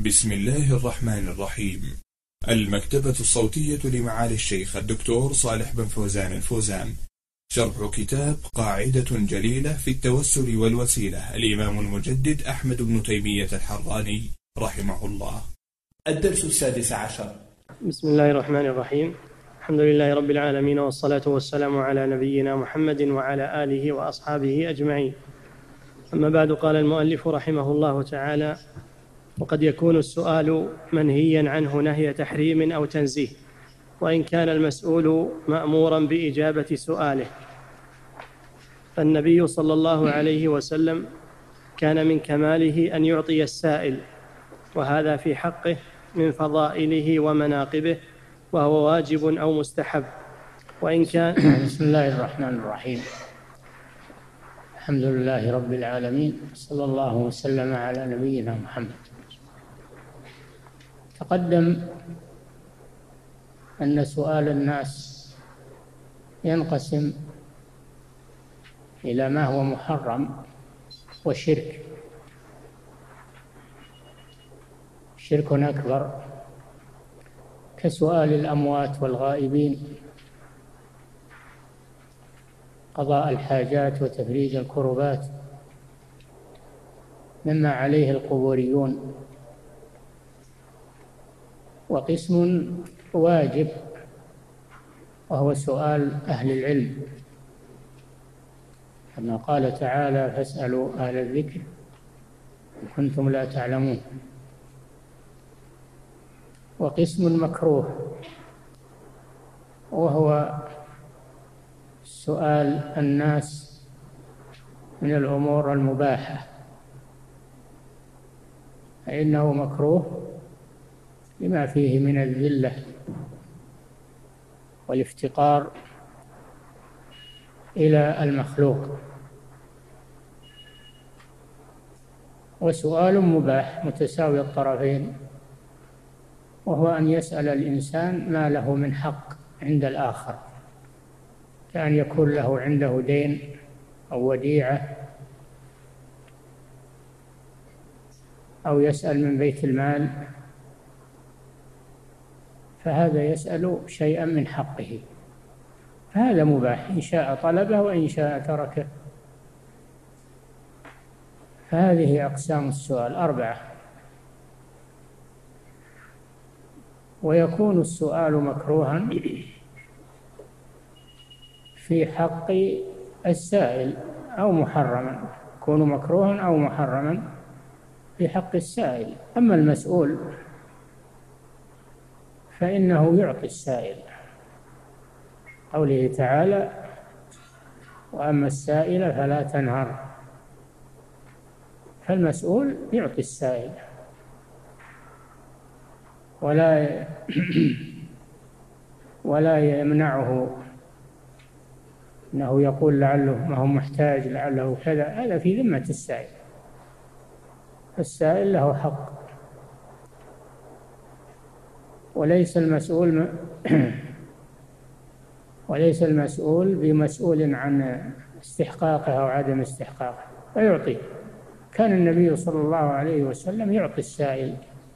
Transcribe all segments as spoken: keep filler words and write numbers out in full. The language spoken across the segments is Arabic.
بسم الله الرحمن الرحيم. المكتبة الصوتية لمعالي الشيخ الدكتور صالح بن فوزان الفوزان، شرح كتاب قاعدة جليلة في التوسل والوسيلة، الإمام المجدد أحمد بن تيمية الحراني رحمه الله. الدرس السادس عشر. بسم الله الرحمن الرحيم. الحمد لله رب العالمين، والصلاة والسلام على نبينا محمد وعلى آله وأصحابه أجمعين. أما بعد، قال المؤلف رحمه الله تعالى: وقد يكون السؤال منهيا عنه نهي تحريم أو تنزيه، وإن كان المسؤول مأمورا بإجابة سؤاله. فالنبي صلى الله عليه وسلم كان من كماله أن يعطي السائل، وهذا في حقه من فضائله ومناقبه، وهو واجب أو مستحب. وإن كان بسم الله الرحمن الرحيم. الحمد لله رب العالمين، صلى الله وسلم على نبينا محمد. تقدم أن سؤال الناس ينقسم إلى ما هو محرم وشرك. شرك أكبر كسؤال الأموات والغائبين، قضاء الحاجات وتفريج الكربات، مما عليه القبوريون. وقسم واجب، وهو سؤال أهل العلم، كما قال تعالى: فاسألوا أهل الذكر إن كنتم لا تعلمون. وقسم مكروه، وهو سؤال الناس من الأمور المباحة، فإنه مكروه لما فيه من الذلة والافتقار إلى المخلوق. وسؤال مباح متساوي الطرفين، وهو أن يسأل الإنسان ما له من حق عند الآخر، كأن يكون له عنده دين أو وديعة، أو يسأل من بيت المال، فهذا يسأل شيئا من حقه، فهذا مباح إن شاء طلبه وإن شاء تركه. فهذه أقسام السؤال أربعة. ويكون السؤال مكروها في حق السائل أو محرما، يكون مكروها أو محرما في حق السائل. أما المسؤول فإنه يعطي السائل، قوله تعالى: وأما السائل فلا تنهر. فالمسؤول يعطي السائل، ولا ولا يمنعه، أنه يقول لعله ما هو محتاج، لعله كذا، هذا في ذمة السائل. السائل له حق، وليس المسؤول م... وليس المسؤول بمسؤول عن استحقاقه أو عدم استحقاقه، فيعطي. كان النبي صلى الله عليه وسلم يعطي السائل،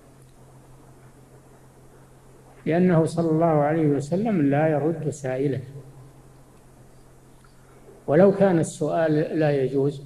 لأنه صلى الله عليه وسلم لا يرد سائلا. ولو كان السؤال لا يجوز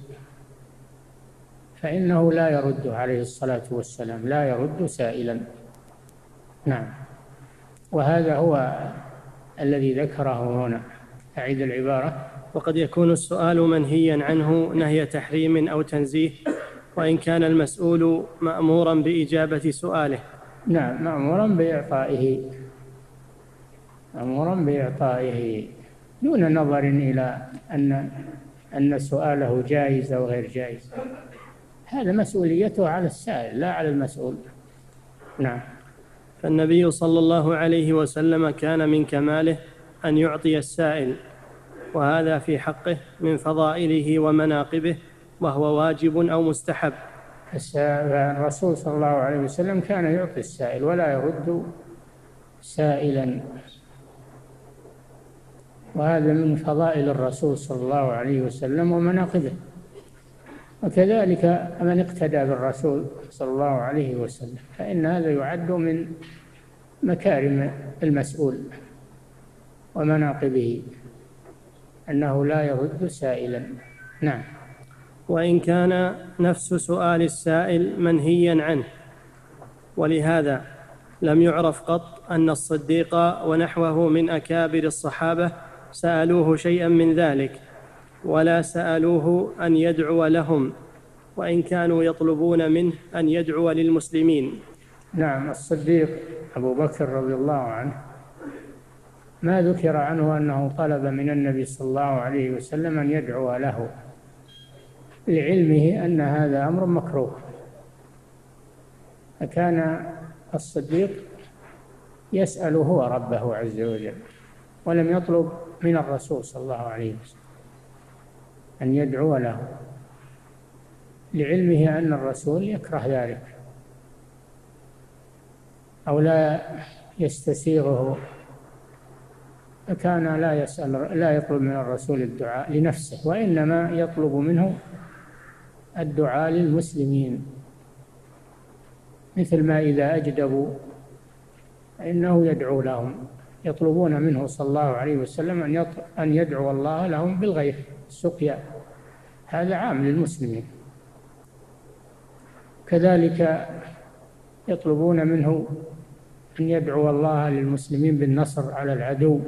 فإنه لا يرد عليه الصلاة والسلام، لا يرد سائلا. نعم. وهذا هو الذي ذكره هنا. أعيد العبارة. وقد يكون السؤال منهيا عنه نهي تحريم أو تنزيه، وإن كان المسؤول مأمورا بإجابة سؤاله. نعم، مأمورا بإعطائه، مأمورا بإعطائه دون نظر إلى أن أن سؤاله جائز أو غير جائز. هذا مسؤوليته على السائل لا على المسؤول. نعم. فالنبي صلى الله عليه وسلم كان من كماله أن يعطي السائل، وهذا في حقه من فضائله ومناقبه، وهو واجب أو مستحب. الرسول صلى الله عليه وسلم كان يعطي السائل ولا يرد سائلا، وهذا من فضائل الرسول صلى الله عليه وسلم ومناقبه. وكذلك من اقتدى بالرسول صلى الله عليه وسلم فإن هذا يعد من مكارم المسؤول ومناقبه أنه لا يرد سائلا. نعم. وإن كان نفس سؤال السائل منهيا عنه، ولهذا لم يعرف قط أن الصديق ونحوه من أكابر الصحابة سألوه شيئا من ذلك، ولا سألوه أن يدعو لهم، وإن كانوا يطلبون منه أن يدعو للمسلمين. نعم. الصديق أبو بكر رضي الله عنه ما ذكر عنه أنه طلب من النبي صلى الله عليه وسلم أن يدعو له، لعلمه أن هذا أمر مكروه. فكان الصديق يسأل هو ربه عز وجل، ولم يطلب من الرسول صلى الله عليه وسلم أن يدعو له، لعلمه أن الرسول يكره ذلك أو لا يستسيغه، فكان لا يسأل لا يطلب من الرسول الدعاء لنفسه، وإنما يطلب منه الدعاء للمسلمين، مثل ما إذا أجدبوا فإنه يدعو لهم، يطلبون منه صلى الله عليه وسلم أن يدعو الله لهم بالغيث السقيا، هذا عام للمسلمين. كذلك يطلبون منه أن يدعو الله للمسلمين بالنصر على العدو،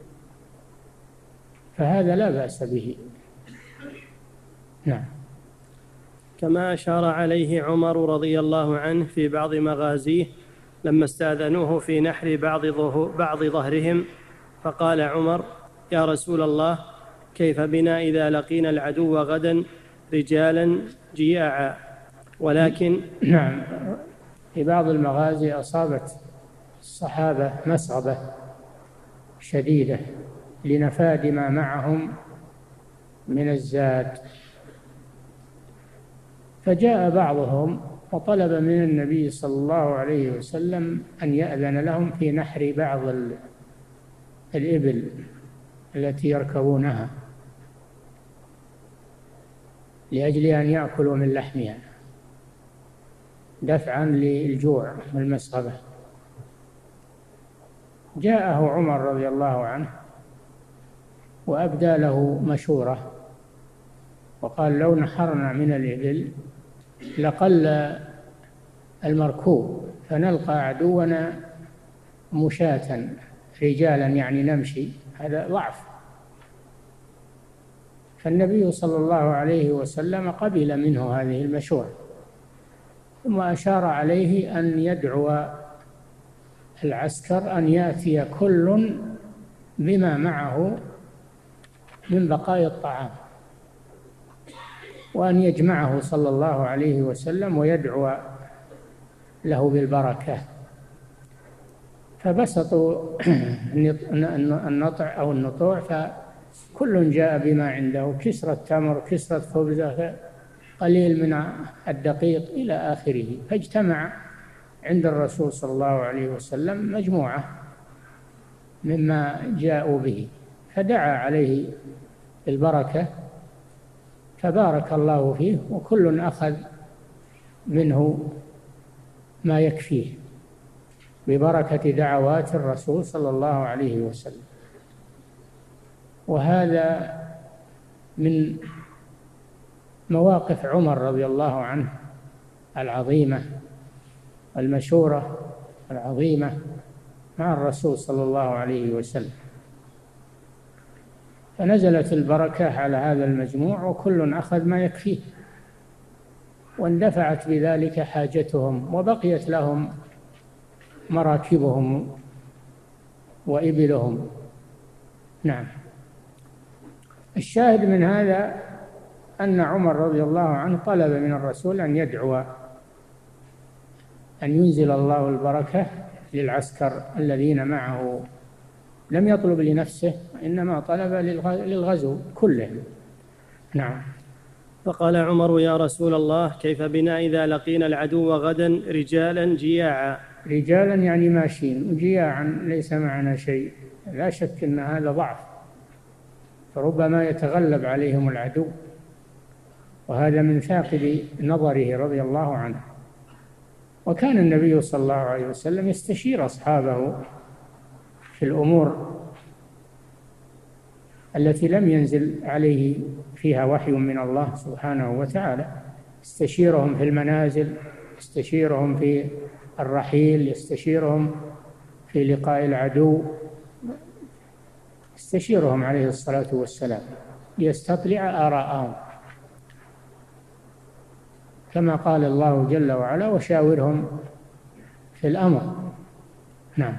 فهذا لا بأس به. نعم. كما أشار عليه عمر رضي الله عنه في بعض مغازيه لما استأذنوه في نحر بعض, بعض ظهرهم، فقال عمر: يا رسول الله، كيف بنا إذا لقينا العدو غدا رجالا جياعا؟ ولكن نعم، في بعض المغازي أصابت الصحابة مسغبة شديدة لنفاد ما معهم من الزاد، فجاء بعضهم وطلب من النبي صلى الله عليه وسلم أن يأذن لهم في نحر بعض الإبل التي يركبونها لأجل أن يأكلوا من لحمها دفعا للجوع والمسغبة. جاءه عمر رضي الله عنه وأبدى له مشورة وقال: لو نحرنا من الإبل لقل المركوب فنلقى عدونا مشاة رجالا، يعني نمشي، هذا ضعف. فالنبي صلى الله عليه وسلم قبل منه هذه المشورة، ثم أشار عليه أن يدعو العسكر أن يأتي كل بما معه من بقايا الطعام، وأن يجمعه صلى الله عليه وسلم ويدعو له بالبركة. فبسطوا النطع أو النطوع، فكل جاء بما عنده، كسرة تمر، كسرة خبزة، قليل من الدقيق إلى آخره. فاجتمع عند الرسول صلى الله عليه وسلم مجموعة مما جاءوا به، فدعا عليه البركة فبارك الله فيه، وكل أخذ منه ما يكفيه ببركة دعوات الرسول صلى الله عليه وسلم. وهذا من مواقف عمر رضي الله عنه العظيمة، المشورة العظيمة مع الرسول صلى الله عليه وسلم. فنزلت البركة على هذا المجموع، وكل أخذ ما يكفيه، واندفعت بذلك حاجتهم، وبقيت لهم مراكبهم وإبلهم. نعم. الشاهد من هذا أن عمر رضي الله عنه طلب من الرسول أن يدعو أن ينزل الله البركة للعسكر الذين معه، لم يطلب لنفسه، إنما طلب للغزو كله. نعم. فقال عمر: يا رسول الله، كيف بنا إذا لقينا العدو غدا رجالا جياعا؟ رجالا يعني ماشين، وجياعا ليس معنا شيء، لا شك أن هذا ضعف، فربما يتغلب عليهم العدو. وهذا من ثاقب نظره رضي الله عنه. وكان النبي صلى الله عليه وسلم يستشير أصحابه في الأمور التي لم ينزل عليه فيها وحي من الله سبحانه وتعالى، يستشيرهم في المنازل، يستشيرهم في الرحيل، يستشيرهم في لقاء العدو، يستشيرهم عليه الصلاة والسلام ليستطلع آراءهم، كما قال الله جل وعلا: وشاورهم في الأمر. نعم.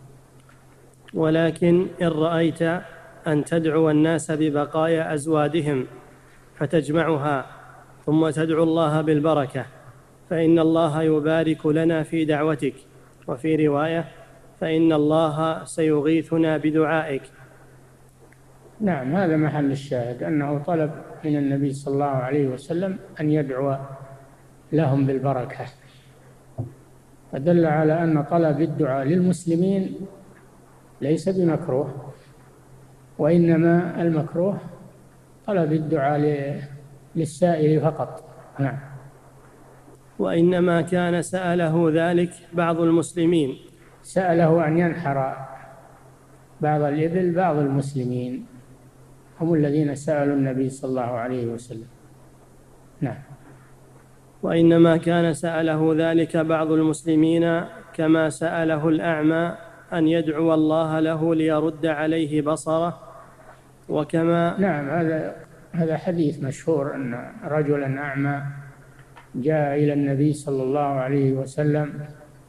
ولكن إن رأيت أن تدعو الناس ببقايا أزوادهم فتجمعها ثم تدعو الله بالبركة فإن الله يبارك لنا في دعوتك، وفي رواية: فإن الله سيغيثنا بدعائك. نعم، هذا محل الشاهد، أنه طلب من النبي صلى الله عليه وسلم أن يدعو لهم بالبركة، فدل على أن طلب الدعاء للمسلمين ليس بمكروه، وإنما المكروه طلب الدعاء للسائل فقط. نعم. وإنما كان سأله ذلك بعض المسلمين، سأله أن ينحر بعض الإبل بعض المسلمين، هم الذين سألوا النبي صلى الله عليه وسلم. نعم. وإنما كان سأله ذلك بعض المسلمين كما سأله الأعمى أن يدعو الله له ليرد عليه بصره، وكما نعم، هذا هذا حديث مشهور أن رجلا أعمى جاء إلى النبي صلى الله عليه وسلم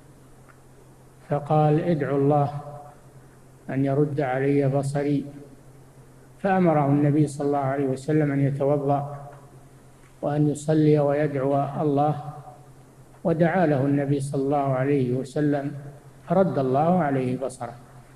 فقال: ادعو الله أن يرد علي بصري، فأمره النبي صلى الله عليه وسلم أن يتوضأ وأن يصلي ويدعو الله، ودعا له النبي صلى الله عليه وسلم فرد الله عليه بصره.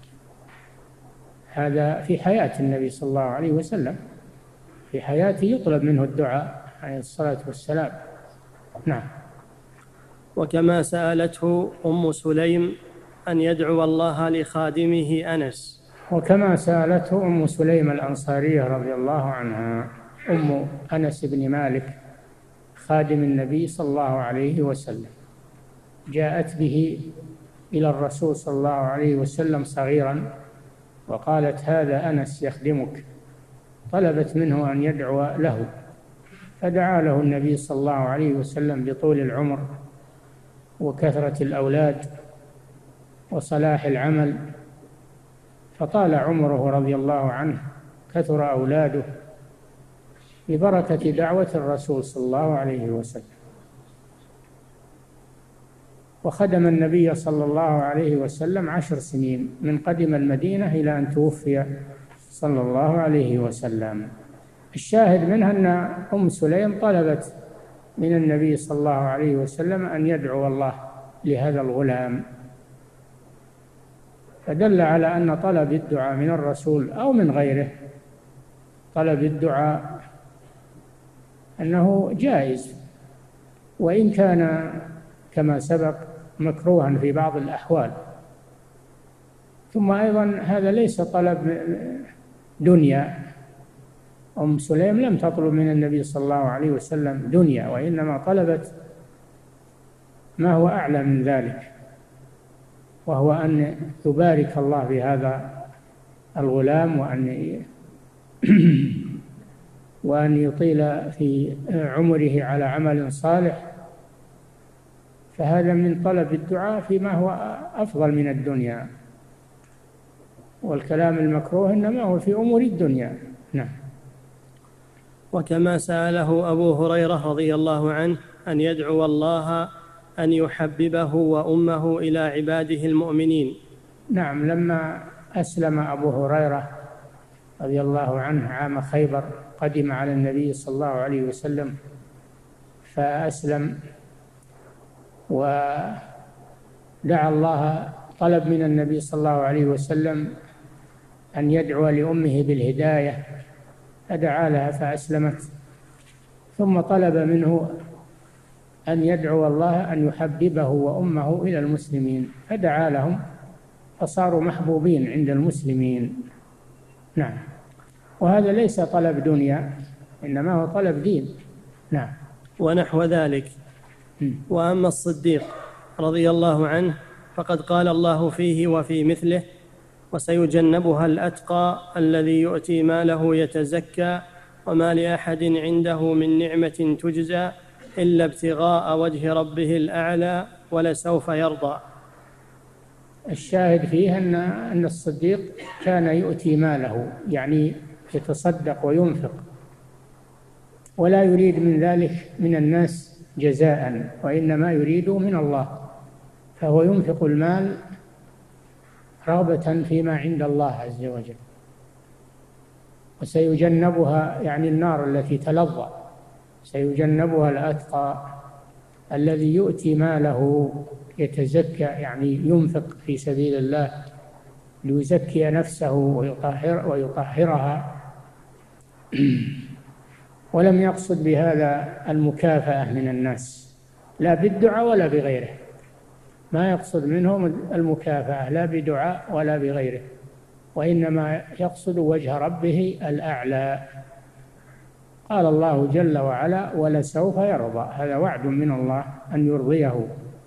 هذا في حياة النبي صلى الله عليه وسلم، في حياته يطلب منه الدعاء عليه الصلاة والسلام. نعم. وكما سألته أم سليم أن يدعو الله لخادمه أنس. وكما سألته أم سليم الأنصارية رضي الله عنها، أم أنس بن مالك خادم النبي صلى الله عليه وسلم، جاءت به إلى الرسول صلى الله عليه وسلم صغيرا وقالت: هذا أنس يخدمك، طلبت منه أن يدعو له، فدعا له النبي صلى الله عليه وسلم بطول العمر وكثرة الأولاد وصلاح العمل، فطال عمره رضي الله عنه، كثر أولاده ببركة دعوة الرسول صلى الله عليه وسلم. وخدم النبي صلى الله عليه وسلم عشر سنين من قدم المدينة إلى أن توفي صلى الله عليه وسلم. الشاهد منها أن أم سليم طلبت من النبي صلى الله عليه وسلم أن يدعو الله لهذا الغلام، فدل على أن طلب الدعاء من الرسول أو من غيره، طلب الدعاء أنه جائز، وإن كان كما سبق مكروها في بعض الأحوال. ثم أيضا هذا ليس طلب دنيا، أم سليم لم تطلب من النبي صلى الله عليه وسلم دنيا، وإنما طلبت ما هو أعلى من ذلك، وهو أن يبارك الله بهذا الغلام، وأن وأن يطيل في عمره على عمل صالح، فهذا من طلب الدعاء فيما هو أفضل من الدنيا، والكلام المكروه إنما هو في أمور الدنيا. نعم. وكما سأله أبو هريرة رضي الله عنه أن يدعو الله أن يحببه وأمه إلى عباده المؤمنين. نعم، لما أسلم أبو هريرة رضي الله عنه عام خيبر قدم على النبي صلى الله عليه وسلم فأسلم، ودعا الله، طلب من النبي صلى الله عليه وسلم أن يدعو لأمه بالهداية، فدعا لها فأسلمت، ثم طلب منه أن يدعو الله أن يحببه وأمه إلى المسلمين، فدعا لهم فصاروا محبوبين عند المسلمين. نعم. وهذا ليس طلب دنيا، إنما هو طلب دين. نعم. ونحو ذلك. وأما الصديق رضي الله عنه فقد قال الله فيه وفي مثله: وسيجنبها الأتقى الذي يؤتي ماله يتزكى وما لأحد عنده من نعمة تجزى إلا ابتغاء وجه ربه الأعلى ولسوف يرضى. الشاهد فيه أن أن الصديق كان يؤتي ماله، يعني يتصدق وينفق، ولا يريد من ذلك من الناس جزاء، وإنما يريد من الله، فهو ينفق المال رغبة فيما عند الله عز وجل. وسيجنبها يعني النار التي تلظى، سيجنبها الأتقى الذي يؤتي ماله يتزكى، يعني ينفق في سبيل الله ليزكي نفسه ويطهر ويطهرها. ولم يقصد بهذا المكافأة من الناس، لا بالدعاء ولا بغيره، ما يقصد منهم المكافأة لا بدعاء ولا بغيره، وإنما يقصد وجه ربه الأعلى. قال الله جل وعلا: ولسوف يرضى، هذا وعد من الله أن يرضيه،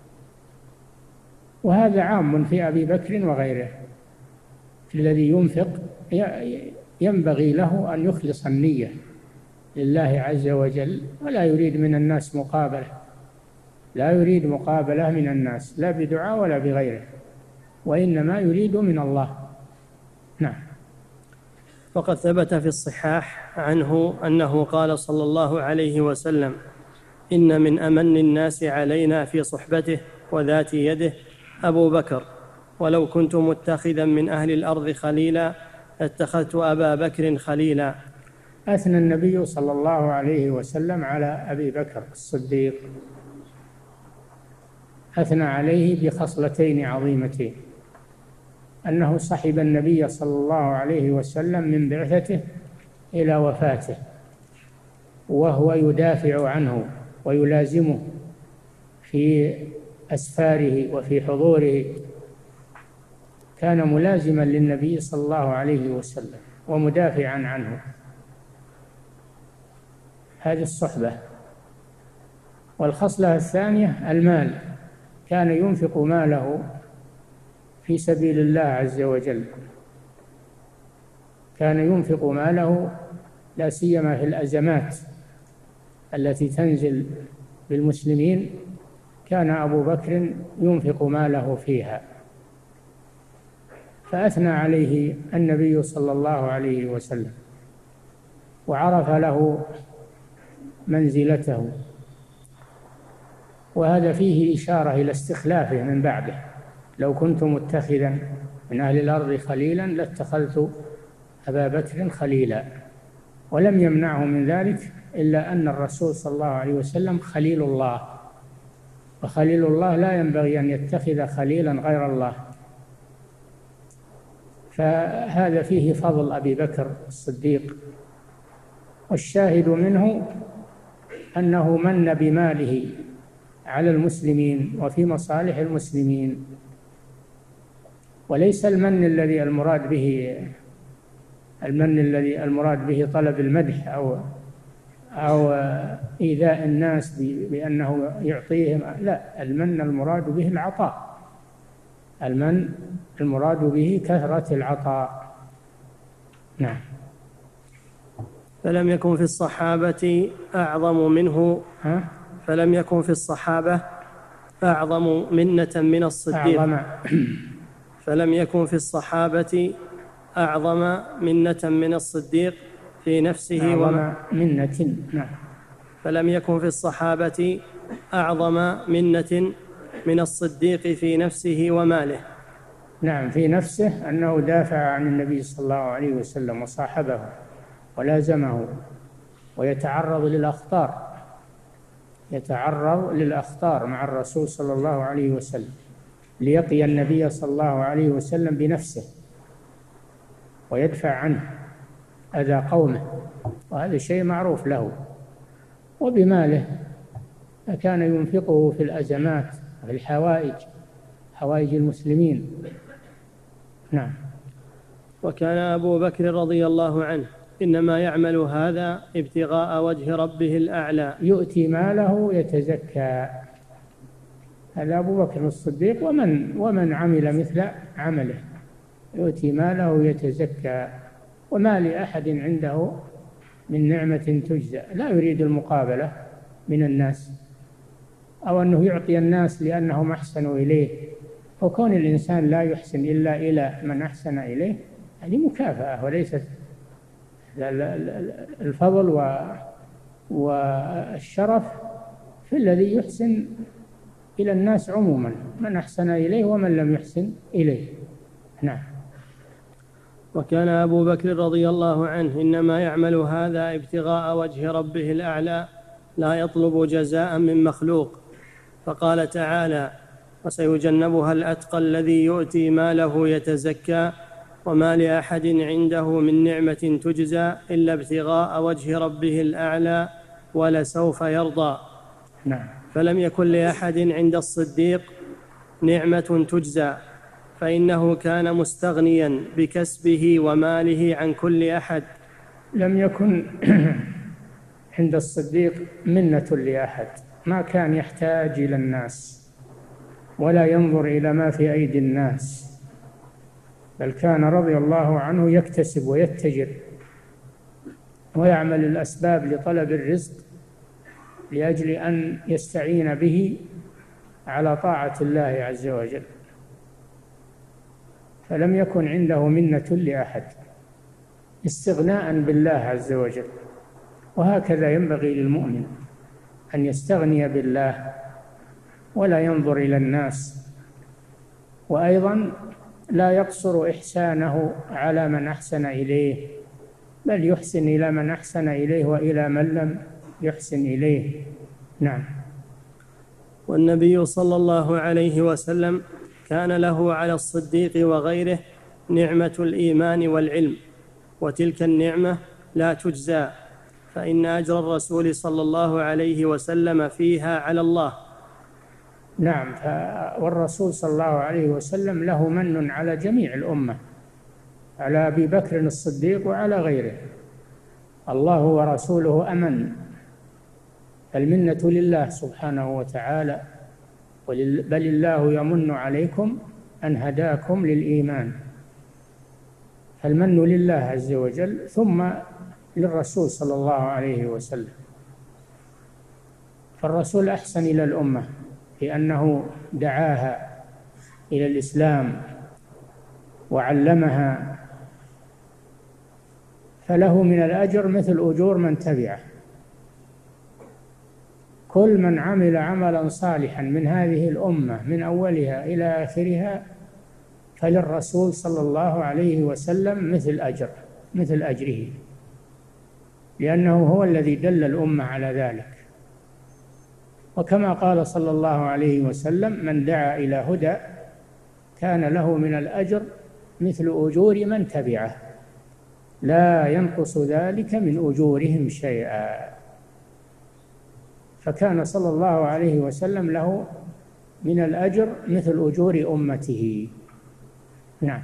وهذا عام في أبي بكر وغيره. الذي ينفق ينبغي له أن يخلص النية لله عز وجل، ولا يريد من الناس مقابلة، لا يريد مقابلة من الناس لا بدعاء ولا بغيره، وإنما يريد من الله. نعم. وقد ثبت في الصحاح عنه أنه قال صلى الله عليه وسلم: إن من أمن الناس علينا في صحبته وذات يده أبو بكر، ولو كنت متخذا من أهل الأرض خليلا لاتخذت أبا بكر خليلا. أثنى النبي صلى الله عليه وسلم على أبي بكر الصديق، أثنى عليه بخصلتين عظيمتين: أنه صحب النبي صلى الله عليه وسلم من بعثته إلى وفاته، وهو يدافع عنه ويلازمه في أسفاره وفي حضوره، كان ملازما للنبي صلى الله عليه وسلم ومدافعا عنه. هذه الصحبة. والخصلة الثانية المال، كان ينفق ماله في سبيل الله عز وجل، كان ينفق ماله لا سيما في الأزمات التي تنزل بالمسلمين، كان أبو بكر ينفق ماله فيها، فأثنى عليه النبي صلى الله عليه وسلم وعرف له منزلته، وهذا فيه إشارة إلى استخلافه من بعده: لو كنت متخذا من أهل الأرض خليلا لاتخذت أبا بكر خليلا. ولم يمنعه من ذلك إلا أن الرسول صلى الله عليه وسلم خليل الله، وخليل الله لا ينبغي أن يتخذ خليلا غير الله، فهذا فيه فضل أبي بكر الصديق. والشاهد منه أنه من بماله على المسلمين وفي مصالح المسلمين، وليس المن الذي المراد به المن الذي المراد به طلب المدح أو أو إيذاء الناس بأنه يعطيهم، لا، المن المراد به العطاء، المن المراد به كثرة العطاء. نعم. فلم يكن في الصحابة أعظم منه ها؟ فلم يكن في الصحابة أعظم منة من الصديق أعظم فلم يكن في الصحابة أعظم منة من الصديق في نفسه أعظم منة. نعم. فلم يكن في الصحابة أعظم منة من الصديق في نفسه وماله. نعم، في نفسه أنه دافع عن النبي صلى الله عليه وسلم وصاحبه ولازمه، ويتعرض للأخطار يتعرض للأخطار مع الرسول صلى الله عليه وسلم ليقي النبي صلى الله عليه وسلم بنفسه ويدفع عنه أذى قومه، وهذا شيء معروف له. وبماله كان ينفقه في الأزمات وفي الحوائج، حوائج المسلمين. نعم. وكان أبو بكر رضي الله عنه إنما يعمل هذا ابتغاء وجه ربه الأعلى. يؤتي ماله يتزكى، هذا أبو بكر الصديق ومن ومن عمل مثل عمله، يؤتي ماله يتزكى وما لأحد عنده من نعمة تجزى، لا يريد المقابلة من الناس أو أنه يعطي الناس لأنهم أحسنوا إليه، وكون الإنسان لا يحسن إلا إلى من أحسن إليه هذه مكافأة وليست الفضل والشرف في الذي يحسن إلى الناس عموما، من أحسن إليه ومن لم يحسن إليه. نعم. وكان أبو بكر رضي الله عنه إنما يعمل هذا ابتغاء وجه ربه الأعلى لا يطلب جزاء من مخلوق، فقال تعالى: وسيجنبها الأتقى الذي يؤتي ماله يتزكى وما لأحد عنده من نعمة تجزى إلا ابتغاء وجه ربه الأعلى ولسوف يرضى. نعم. فلم يكن لأحد عند الصديق نعمة تجزى، فإنه كان مستغنيا بكسبه وماله عن كل أحد. لم يكن عند الصديق منة لأحد، ما كان يحتاج إلى الناس ولا ينظر إلى ما في أيدي الناس، بل كان رضي الله عنه يكتسب ويتجر ويعمل الأسباب لطلب الرزق لأجل أن يستعين به على طاعة الله عز وجل، فلم يكن عنده منة لأحد، استغناء بالله عز وجل. وهكذا ينبغي للمؤمن أن يستغني بالله ولا ينظر إلى الناس، وأيضا لا يقصر إحسانه على من أحسن إليه، بل يحسن إلى من أحسن إليه وإلى من لم يحسن إليه. نعم. والنبي صلى الله عليه وسلم كان له على الصديق وغيره نعمة الإيمان والعلم، وتلك النعمة لا تجزى، فإن أجر الرسول صلى الله عليه وسلم فيها على الله. نعم. والرسول صلى الله عليه وسلم له من على جميع الأمة، على أبي بكر الصديق وعلى غيره، الله ورسوله أمن، المنة لله سبحانه وتعالى، بل الله يمن عليكم أن هداكم للإيمان، فالمن لله عز وجل ثم للرسول صلى الله عليه وسلم. فالرسول أحسن إلى الأمة لأنه دعاها إلى الإسلام وعلمها، فله من الأجر مثل أجور من تبعه. كل من عمل عملا صالحا من هذه الأمة من أولها إلى آخرها فللرسول صلى الله عليه وسلم مثل أجر مثل أجره، لأنه هو الذي دل الأمة على ذلك. وكما قال صلى الله عليه وسلم: من دعا إلى هدى كان له من الأجر مثل أجور من تبعه لا ينقص ذلك من أجورهم شيئا. فكان صلى الله عليه وسلم له من الأجر مثل أجور أمته. نعم.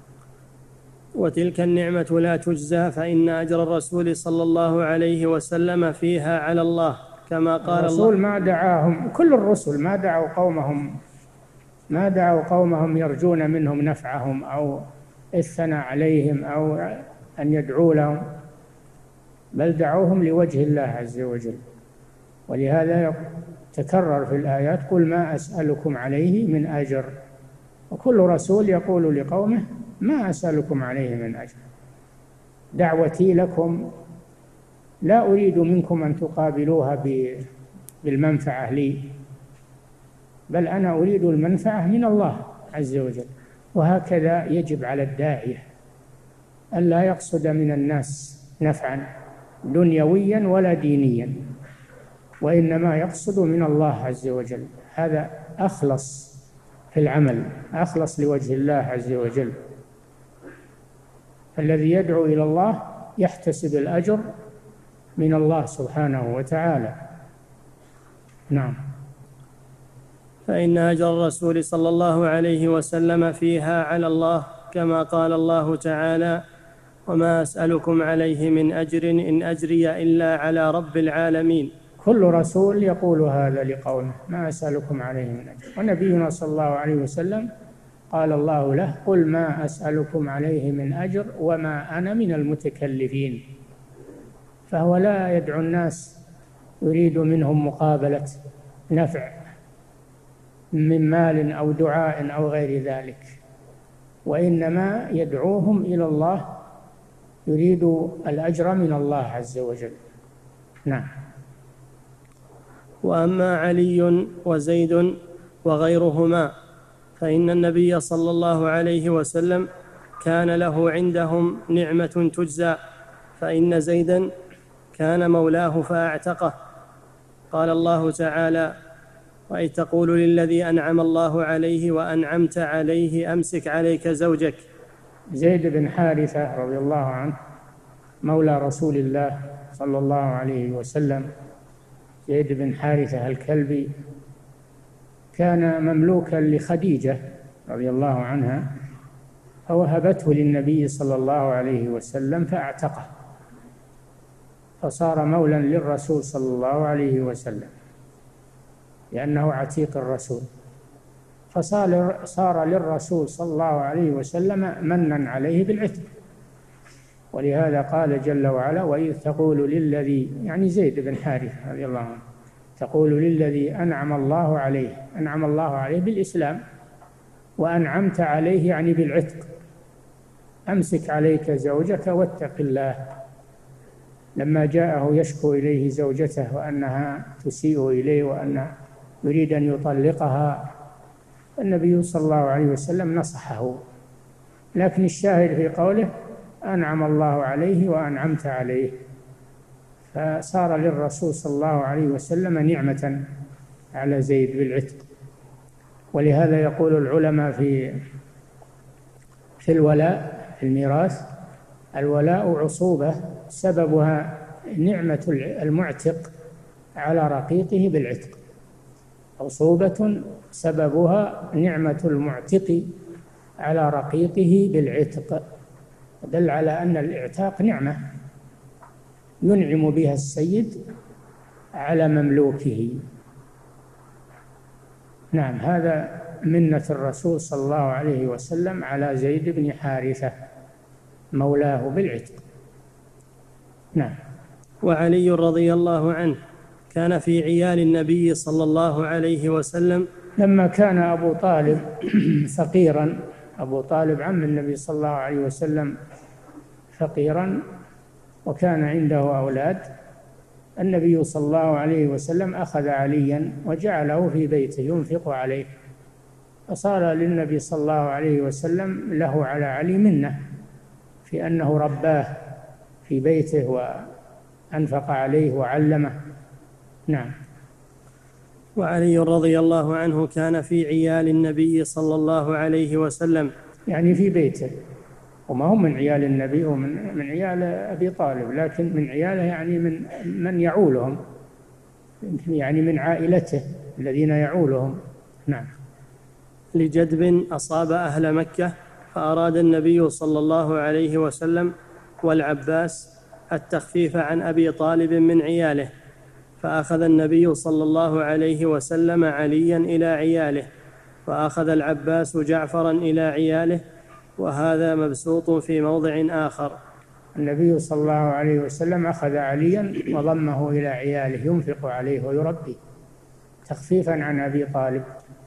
وتلك النعمة لا تجزى، فإن أجر الرسول صلى الله عليه وسلم فيها على الله، كما قال الرسول الله: ما دعاهم، كل الرسل ما دعوا قومهم ما دعوا قومهم يرجون منهم نفعهم أو الثناء عليهم أو أن يدعوا لهم، بل دعوهم لوجه الله عز وجل. ولهذا تكرر في الآيات: قل ما أسألكم عليه من أجر. وكل رسول يقول لقومه: ما أسألكم عليه من أجر، دعوتي لكم لا أريد منكم أن تقابلوها بالمنفعة لي، بل أنا أريد المنفعة من الله عز وجل. وهكذا يجب على الداعية أن لا يقصد من الناس نفعا دنيويا ولا دينيا، وإنما يقصد من الله عز وجل، هذا أخلص في العمل، أخلص لوجه الله عز وجل. فالذي يدعو إلى الله يحتسب الأجر من الله سبحانه وتعالى. نعم. فإن أجر الرسول صلى الله عليه وسلم فيها على الله، كما قال الله تعالى: وما أسألكم عليه من أجر إن أجري إلا على رب العالمين. كل رسول يقول هذا لقومه: ما أسألكم عليه من أجر. ونبينا صلى الله عليه وسلم قال الله له: قل ما أسألكم عليه من أجر وما أنا من المتكلفين. فهو لا يدعو الناس يريد منهم مقابلة نفع من مال أو دعاء أو غير ذلك، وإنما يدعوهم إلى الله يريد الأجر من الله عز وجل. نعم. وأما علي وزيد وغيرهما فإن النبي صلى الله عليه وسلم كان له عندهم نعمة تجزى، فإن زيدا كان مولاه فأعتقه. قال الله تعالى: وإذ تقول للذي أنعم الله عليه وأنعمت عليه أمسك عليك زوجك. زيد بن حارثة رضي الله عنه مولى رسول الله صلى الله عليه وسلم، زيد بن حارثة الكلبي، كان مملوكا لخديجة رضي الله عنها، فوهبته للنبي صلى الله عليه وسلم فأعتقه، فصار مولا للرسول صلى الله عليه وسلم لأنه عتيق الرسول، فصار صار للرسول صلى الله عليه وسلم منا عليه بالعتق. ولهذا قال جل وعلا: وإذ تقول للذي، يعني زيد بن حارثة رضي الله عنه، تقول للذي أنعم الله عليه، أنعم الله عليه بالإسلام، وأنعمت عليه يعني بالعتق، أمسك عليك زوجك واتق الله. لما جاءه يشكو إليه زوجته وأنها تسيء إليه وأن يريد أن يطلقها، النبي صلى الله عليه وسلم نصحه، لكن الشاهد في قوله: أنعم الله عليه وأنعمت عليه، فصار للرسول صلى الله عليه وسلم نعمة على زيد بالعتق. ولهذا يقول العلماء في في الولاء، في الميراث: الولاء عصوبة سببها نعمة المعتق على رقيقه بالعتق، عصوبة سببها نعمة المعتق على رقيقه بالعتق، دل على أن الاعتاق نعمة ينعم بها السيد على مملوكه. نعم، هذا منة الرسول صلى الله عليه وسلم على زيد بن حارثة مولاه بالعتق. نعم. وعلي رضي الله عنه كان في عيال النبي صلى الله عليه وسلم لما كان أبو طالب فقيرا، أبو طالب عم النبي صلى الله عليه وسلم فقيرا وكان عنده أولاد، النبي صلى الله عليه وسلم أخذ عليا وجعله في بيته ينفق عليه، فصار للنبي صلى الله عليه وسلم له على علي منة في أنه رباه في بيته وأنفق عليه وعلمه. نعم. وعلي رضي الله عنه كان في عيال النبي صلى الله عليه وسلم، يعني في بيته، وما هم من عيال النبي ومن من عيال أبي طالب، لكن من عياله يعني من من يعولهم، يعني من عائلته الذين يعولهم. نعم. لجدب أصاب أهل مكة، فأراد النبي صلى الله عليه وسلم والعباس التخفيف عن أبي طالب من عياله، فأخذ النبي صلى الله عليه وسلم عليا إلى عياله، وأخذ العباس جعفرا إلى عياله، وهذا مبسوط في موضع آخر. النبي صلى الله عليه وسلم أخذ عليا وضمه إلى عياله ينفق عليه ويربي تخفيفا عن أبي طالب.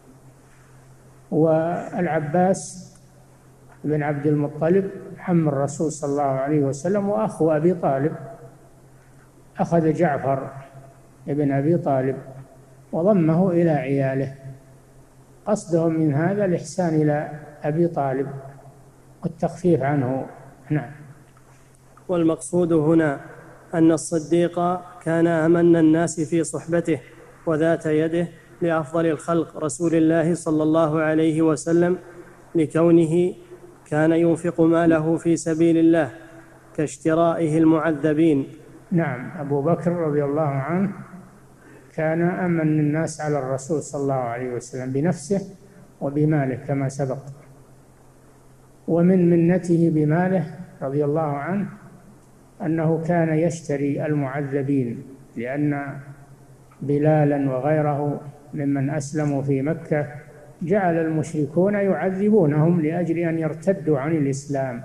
والعباس بن عبد المطلب عم الرسول صلى الله عليه وسلم وأخو أبي طالب، أخذ جعفر ابن أبي طالب وضمه إلى عياله، قصدهم من هذا الإحسان إلى أبي طالب والتخفيف عنه. نعم. والمقصود هنا أن الصديق كان أمن الناس في صحبته وذات يده لأفضل الخلق رسول الله صلى الله عليه وسلم، لكونه كان ينفق ماله في سبيل الله كاشترائه المعذبين. نعم، أبو بكر رضي الله عنه كان أمن الناس على الرسول صلى الله عليه وسلم بنفسه وبماله كما سبق، ومن منته بماله رضي الله عنه أنه كان يشتري المعذبين، لأن بلالا وغيره ممن أسلموا في مكة جعل المشركون يعذبونهم لأجل أن يرتدوا عن الإسلام.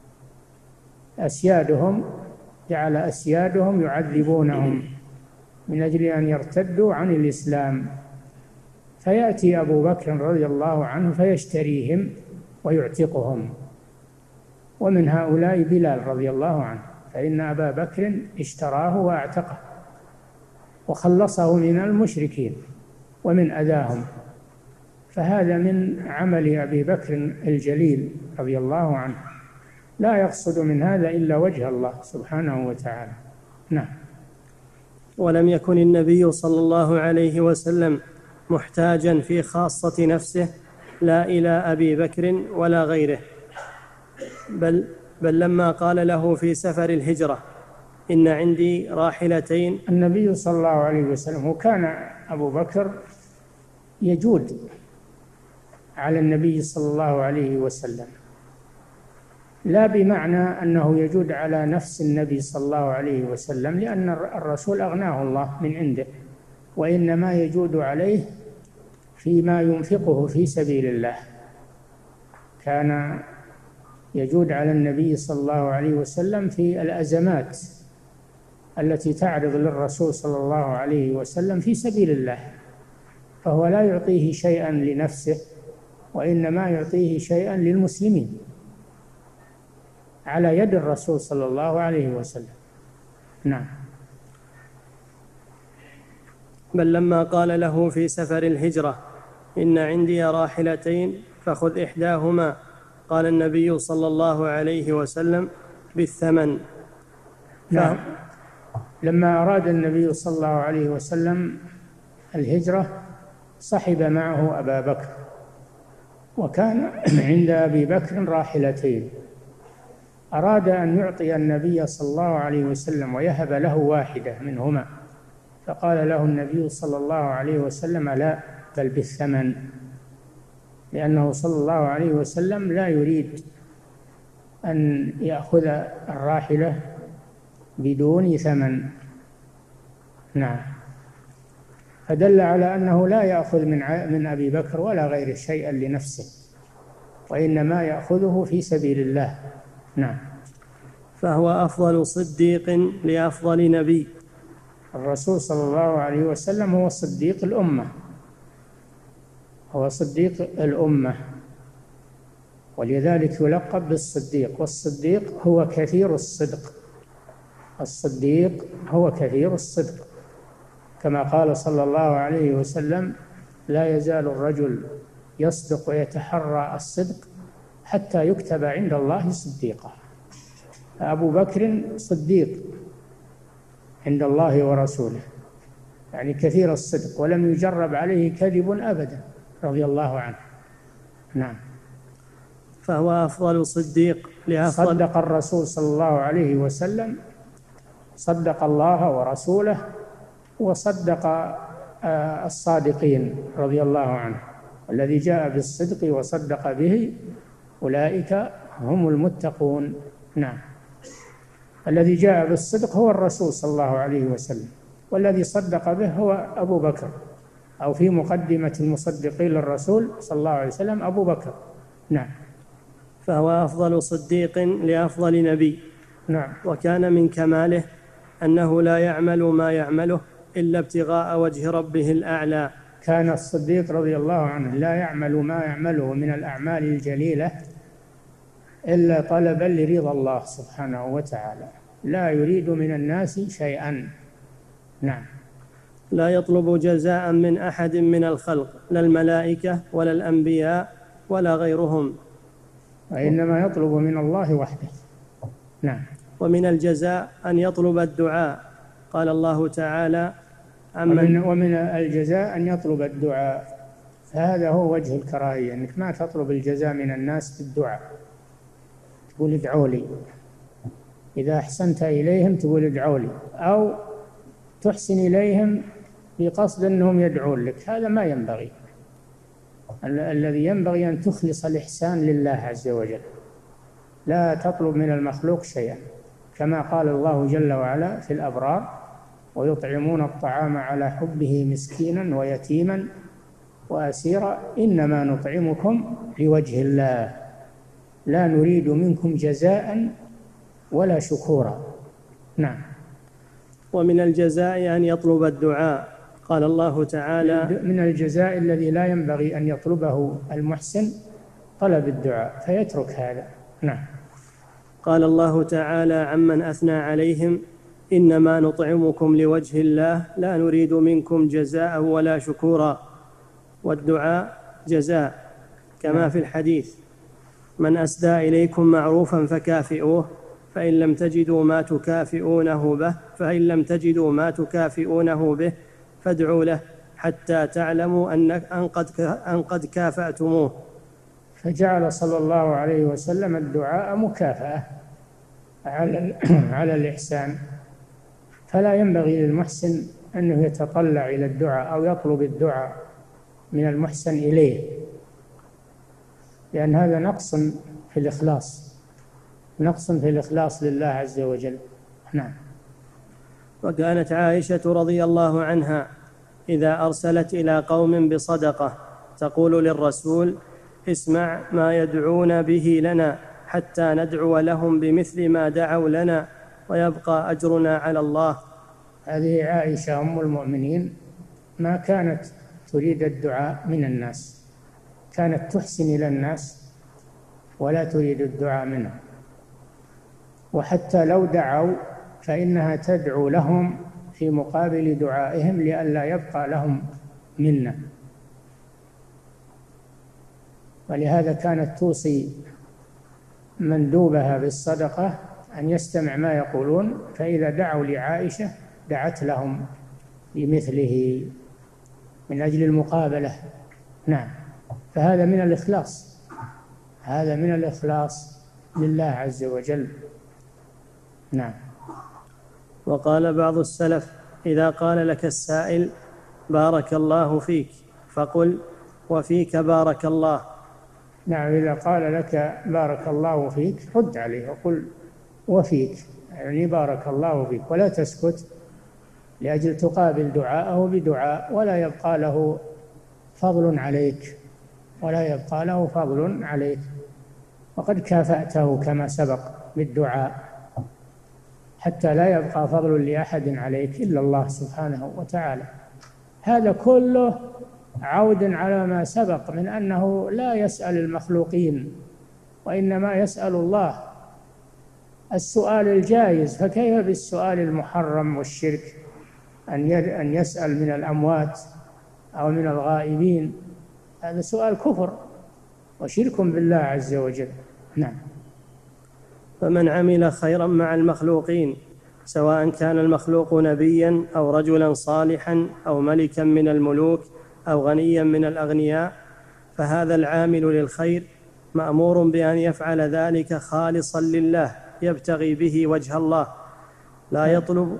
أسيادهم جعل أسيادهم يعذبونهم من أجل أن يرتدوا عن الإسلام، فيأتي أبو بكر رضي الله عنه فيشتريهم ويعتقهم. ومن هؤلاء بلال رضي الله عنه، فإن أبا بكر اشتراه وأعتقه وخلصه من المشركين ومن أذاهم. فهذا من عمل أبي بكر الجليل رضي الله عنه، لا يقصد من هذا إلا وجه الله سبحانه وتعالى. نعم. ولم يكن النبي صلى الله عليه وسلم محتاجا في خاصة نفسه لا إلى أبي بكر ولا غيره، بل, بل لما قال له في سفر الهجرة إن عندي راحلتين. النبي صلى الله عليه وسلم، وكان أبو بكر يجود على النبي صلى الله عليه وسلم، لا بمعنى أنه يجود على نفس النبي صلى الله عليه وسلم، لأن الرسول أغناه الله من عنده، وإنما يجود عليه فيما ينفقه في سبيل الله. كان يجود على النبي صلى الله عليه وسلم في الأزمات التي تعرض للرسول صلى الله عليه وسلم في سبيل الله، فهو لا يعطيه شيئا لنفسه، وإنما يعطيه شيئا للمسلمين على يد الرسول صلى الله عليه وسلم. نعم. بل لما قال له في سفر الهجرة إن عندي راحلتين فخذ إحداهما، قال النبي صلى الله عليه وسلم بالثمن. نعم. لما أراد النبي صلى الله عليه وسلم الهجرة صحب معه أبا بكر، وكان عند أبي بكر راحلتين، أراد أن يعطي النبي صلى الله عليه وسلم ويهب له واحدة منهما، فقال له النبي صلى الله عليه وسلم لا، بل بالثمن، لأنه صلى الله عليه وسلم لا يريد أن يأخذ الراحلة بدون ثمن. نعم. فدل على أنه لا يأخذ من من أبي بكر ولا غيره شيئا لنفسه، وإنما يأخذه في سبيل الله. نعم. فهو أفضل صديق لأفضل نبي. الرسول صلى الله عليه وسلم هو صديق الأمة، هو صديق الأمة، ولذلك يلقب بالصديق. والصديق هو كثير الصدق، الصديق هو كثير الصدق، كما قال صلى الله عليه وسلم لا يزال الرجل يصدق ويتحرى الصدق حتى يكتب عند الله صديقا. أبو بكر صديق عند الله ورسوله، يعني كثير الصدق، ولم يجرب عليه كذب أبدا رضي الله عنه. نعم. فهو أفضل صديق لأفضل. صدق الرسول صلى الله عليه وسلم، صدق الله ورسوله، وصدق الصادقين رضي الله عنه. الذي جاء بالصدق وصدق به أولئك هم المتقون. نعم. الذي جاء بالصدق هو الرسول صلى الله عليه وسلم، والذي صدق به هو أبو بكر، أو في مقدمة المصدقين للرسول صلى الله عليه وسلم أبو بكر. نعم. فهو أفضل صديق لأفضل نبي. نعم. وكان من كماله أنه لا يعمل ما يعمله إلا ابتغاء وجه ربه الأعلى. كان الصديق رضي الله عنه لا يعمل ما يعمله من الأعمال الجليلة إلا طلبا لرضا الله سبحانه وتعالى، لا يريد من الناس شيئا. نعم. لا يطلب جزاء من أحد من الخلق، لا الملائكة ولا الأنبياء ولا غيرهم، وإنما يطلب من الله وحده. نعم. ومن الجزاء أن يطلب الدعاء، قال الله تعالى ومن, ومن الجزاء أن يطلب الدعاء، هذا هو وجه الكراهية، أنك ما تطلب الجزاء من الناس بالدعاء، تقول ادعوا لي، إذا أحسنت إليهم تقول ادعوا لي، أو تحسن إليهم بقصد أنهم يدعون لك، هذا ما ينبغي. الذي ينبغي أن تخلص الإحسان لله عز وجل، لا تطلب من المخلوق شيئا، كما قال الله جل وعلا في الأبرار: ويطعمون الطعام على حبه مسكينا ويتيما وأسيرا إنما نطعمكم لوجه الله لا نريد منكم جزاء ولا شكورا. نعم. ومن الجزاء أن يطلب الدعاء، قال الله تعالى: من الجزاء الذي لا ينبغي أن يطلبه المحسن طلب الدعاء، فيترك هذا. نعم. قال الله تعالى عمن أثنى عليهم: إنما نطعمكم لوجه الله لا نريد منكم جزاء ولا شكورا. والدعاء جزاء كما في الحديث: من أسدى إليكم معروفا فكافئوه، فإن لم تجدوا ما تكافئونه به فإن لم تجدوا ما تكافئونه به فادعوا له حتى تعلموا أن قد أن قد كافأتموه. فجعل صلى الله عليه وسلم الدعاء مكافأة على على الإحسان، فلا ينبغي للمحسن أنه يتطلع إلى الدعاء أو يطلب الدعاء من المحسن إليه، لأن هذا نقص في الإخلاص نقص في الإخلاص لله عز وجل. نعم. وكانت عائشة رضي الله عنها إذا أرسلت إلى قوم بصدقة تقول للرسول: اسمع ما يدعون به لنا حتى ندعو لهم بمثل ما دعوا لنا ويبقى أجرنا على الله. هذه عائشة أم المؤمنين ما كانت تريد الدعاء من الناس، كانت تحسن إلى الناس ولا تريد الدعاء منهم، وحتى لو دعوا فإنها تدعو لهم في مقابل دعائهم لئلا يبقى لهم منة. ولهذا كانت توصي مندوبها بالصدقة أن يستمع ما يقولون، فإذا دعوا لعائشة دعت لهم بمثله من أجل المقابلة. نعم. فهذا من الإخلاص هذا من الإخلاص لله عز وجل. نعم. وقال بعض السلف: إذا قال لك السائل: بارك الله فيك، فقل: وفيك بارك الله. نعم. إذا قال لك بارك الله فيك رد عليه وقل: وفيك، يعني بارك الله فيك، ولا تسكت لأجل تقابل دعاءه بدعاء ولا يبقى له فضل عليك ولا يبقى له فضل عليك وقد كافأته كما سبق بالدعاء، حتى لا يبقى فضل لأحد عليك إلا الله سبحانه وتعالى. هذا كله عود على ما سبق من أنه لا يسأل المخلوقين وإنما يسأل الله السؤال الجائز، فكيف بالسؤال المحرم والشرك أن يسأل من الأموات أو من الغائبين؟ هذا سؤال كفر وشرك بالله عز وجل. نعم. فمن عمل خيرا مع المخلوقين سواء كان المخلوق نبيا أو رجلا صالحا أو ملكا من الملوك أو غنيا من الأغنياء، فهذا العامل للخير مأمور بأن يفعل ذلك خالصا لله يبتغي به وجه الله لا يطلب.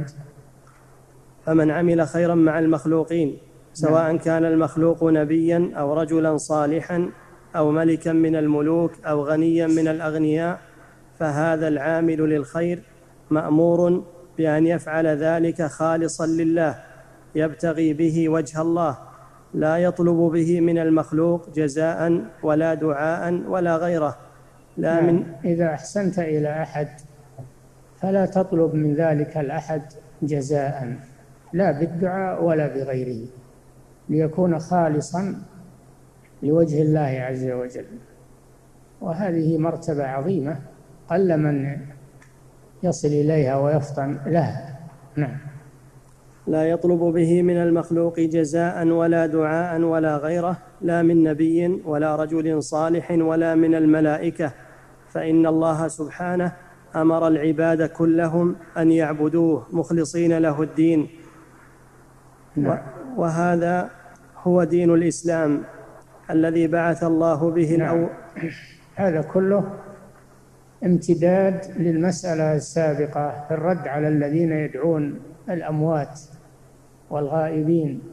فمن عمل خيرا مع المخلوقين سواء كان المخلوق نبيا أو رجلا صالحا أو ملكا من الملوك أو غنيا من الأغنياء، فهذا العامل للخير مأمور بأن يفعل ذلك خالصا لله يبتغي به وجه الله لا يطلب به من المخلوق جزاء ولا دعاء ولا غيره. لا من إذا أحسنت إلى أحد فلا تطلب من ذلك الأحد جزاء لا بالدعاء ولا بغيره، ليكون خالصا لوجه الله عز وجل، وهذه مرتبة عظيمة قل من يصل إليها ويفطن لها. نعم. لا يطلب به من المخلوق جزاء ولا دعاء ولا غيره، لا من نبي ولا رجل صالح ولا من الملائكة، فإن الله سبحانه أمر العباد كلهم أن يعبدوه مخلصين له الدين. نعم. وهذا هو دين الإسلام الذي بعث الله به. نعم. الأول هذا كله امتداد للمسألة السابقة في الرد على الذين يدعون الأموات والغائبين،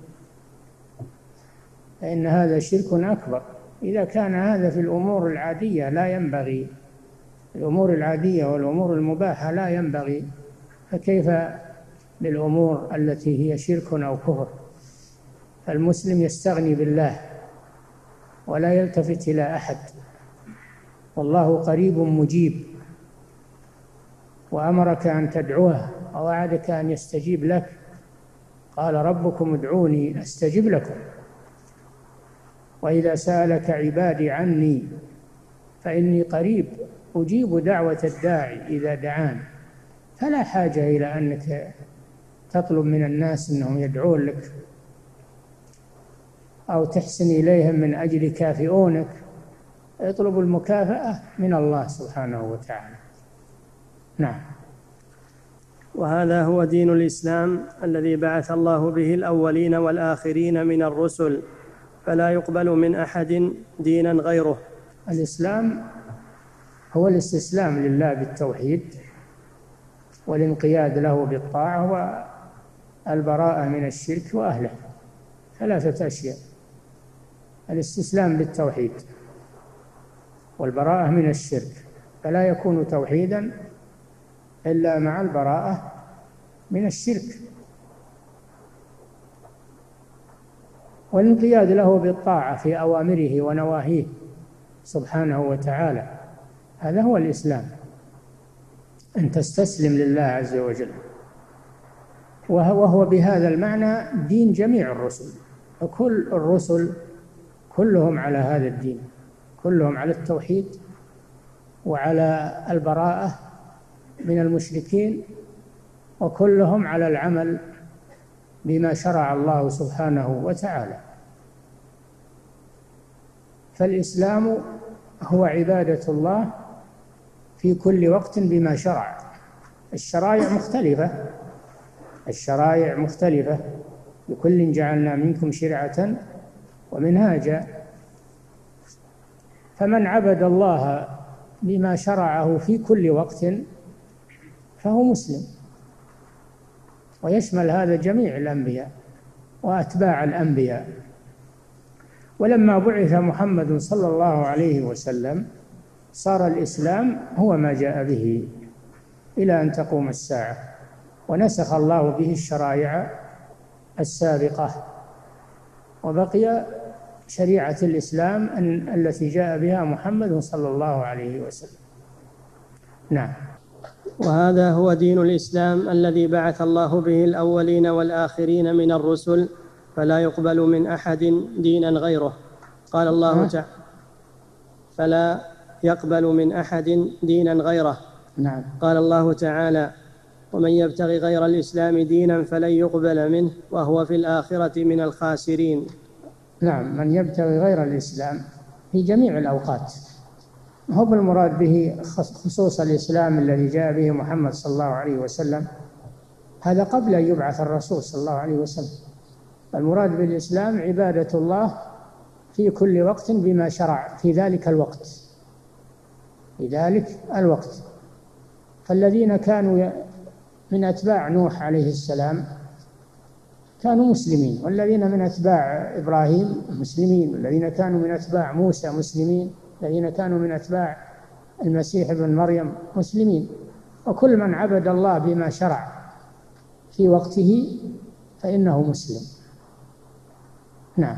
فإن هذا شرك أكبر. إذا كان هذا في الأمور العادية لا ينبغي الأمور العادية والأمور المباحة لا ينبغي، فكيف بالأمور التي هي شرك أو كفر؟ فالمسلم يستغني بالله ولا يلتفت إلى أحد، والله قريب مجيب، وأمرك أن تدعوه ووعدك أن يستجيب لك، قال ربكم ادعوني أستجب لكم، وإذا سألك عبادي عني فإني قريب أجيب دعوة الداعي إذا دعان. فلا حاجة إلى أنك تطلب من الناس أنهم يدعون لك أو تحسن إليهم من أجل يكافئونك، اطلب المكافأة من الله سبحانه وتعالى. نعم. وهذا هو دين الإسلام الذي بعث الله به الأولين والآخرين من الرسل، فلا يقبل من أحد دينا غيره. الإسلام هو الاستسلام لله بالتوحيد والانقياد له بالطاعة والبراءة من الشرك وأهله، ثلاثة أشياء: الاستسلام بالتوحيد والبراءة من الشرك، فلا يكون توحيدا إلا مع البراءة من الشرك، والانقياد له بالطاعة في أوامره ونواهيه سبحانه وتعالى. هذا هو الإسلام، أن تستسلم لله عز وجل، وهو بهذا المعنى دين جميع الرسل، وكل الرسل كلهم على هذا الدين، كلهم على التوحيد وعلى البراءة من المشركين، وكلهم على العمل بما شرع الله سبحانه وتعالى. فالإسلام هو عبادة الله في كل وقت بما شرع. الشرائع مختلفة، الشرائع مختلفة، لكل جعلنا منكم شرعة ومنهاجا، فمن عبد الله بما شرعه في كل وقت فهو مسلم، ويشمل هذا جميع الأنبياء وأتباع الأنبياء. ولما بعث محمد صلى الله عليه وسلم صار الإسلام هو ما جاء به إلى أن تقوم الساعة، ونسخ الله به الشرائع السابقة، وبقي شريعة الإسلام التي جاء بها محمد صلى الله عليه وسلم. نعم. وهذا هو دين الإسلام الذي بعث الله به الأولين والآخرين من الرسل، فلا يقبل من أحد دينا غيره. قال الله تعالى: فلا يقبل من أحد دينا غيره. نعم. قال الله تعالى: ومن يبتغي غير الإسلام دينا فلن يقبل منه وهو في الآخرة من الخاسرين. نعم، من يبتغي غير الإسلام في جميع الأوقات، هو بالمراد به خصوص الإسلام الذي جاء به محمد صلى الله عليه وسلم، هذا قبل أن يبعث الرسول صلى الله عليه وسلم. المراد بالإسلام عبادة الله في كل وقت بما شرع في ذلك الوقت، في ذلك الوقت. فالذين كانوا من أتباع نوح عليه السلام كانوا مسلمين، والذين من أتباع إبراهيم مسلمين، والذين كانوا من أتباع موسى مسلمين، الذين كانوا من أتباع المسيح ابن مريم مسلمين. وكل من عبد الله بما شرع في وقته فإنه مسلم. نعم.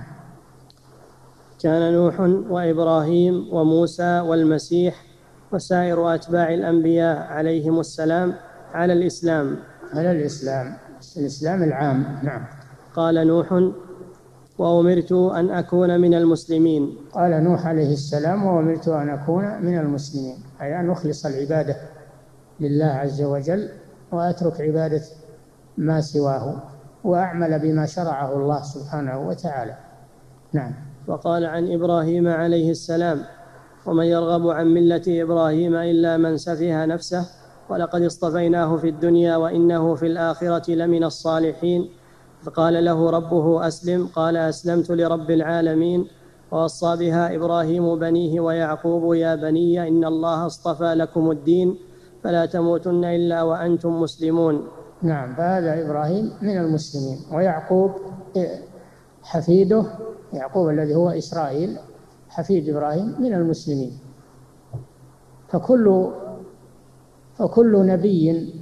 كان نوح وإبراهيم وموسى والمسيح وسائر أتباع الأنبياء عليهم السلام على الإسلام على الإسلام الإسلام العام. نعم. قال نوح: وأمرت أن أكون من المسلمين. قال نوح عليه السلام: وأمرت أن أكون من المسلمين، أي أن أخلص العبادة لله عز وجل وأترك عبادة ما سواه وأعمل بما شرعه الله سبحانه وتعالى. نعم. وقال عن إبراهيم عليه السلام: ومن يرغب عن ملة إبراهيم إلا من سفه نفسه ولقد اصطفيناه في الدنيا وإنه في الآخرة لمن الصالحين. فقال له ربه: أسلم. قال: أسلمت لرب العالمين. ووصى بها إبراهيم بنيه ويعقوب: يا بني إن الله اصطفى لكم الدين فلا تموتن إلا وأنتم مسلمون. نعم. فهذا إبراهيم من المسلمين، ويعقوب حفيده، يعقوب الذي هو إسرائيل حفيد إبراهيم، من المسلمين. فكل فكل نبي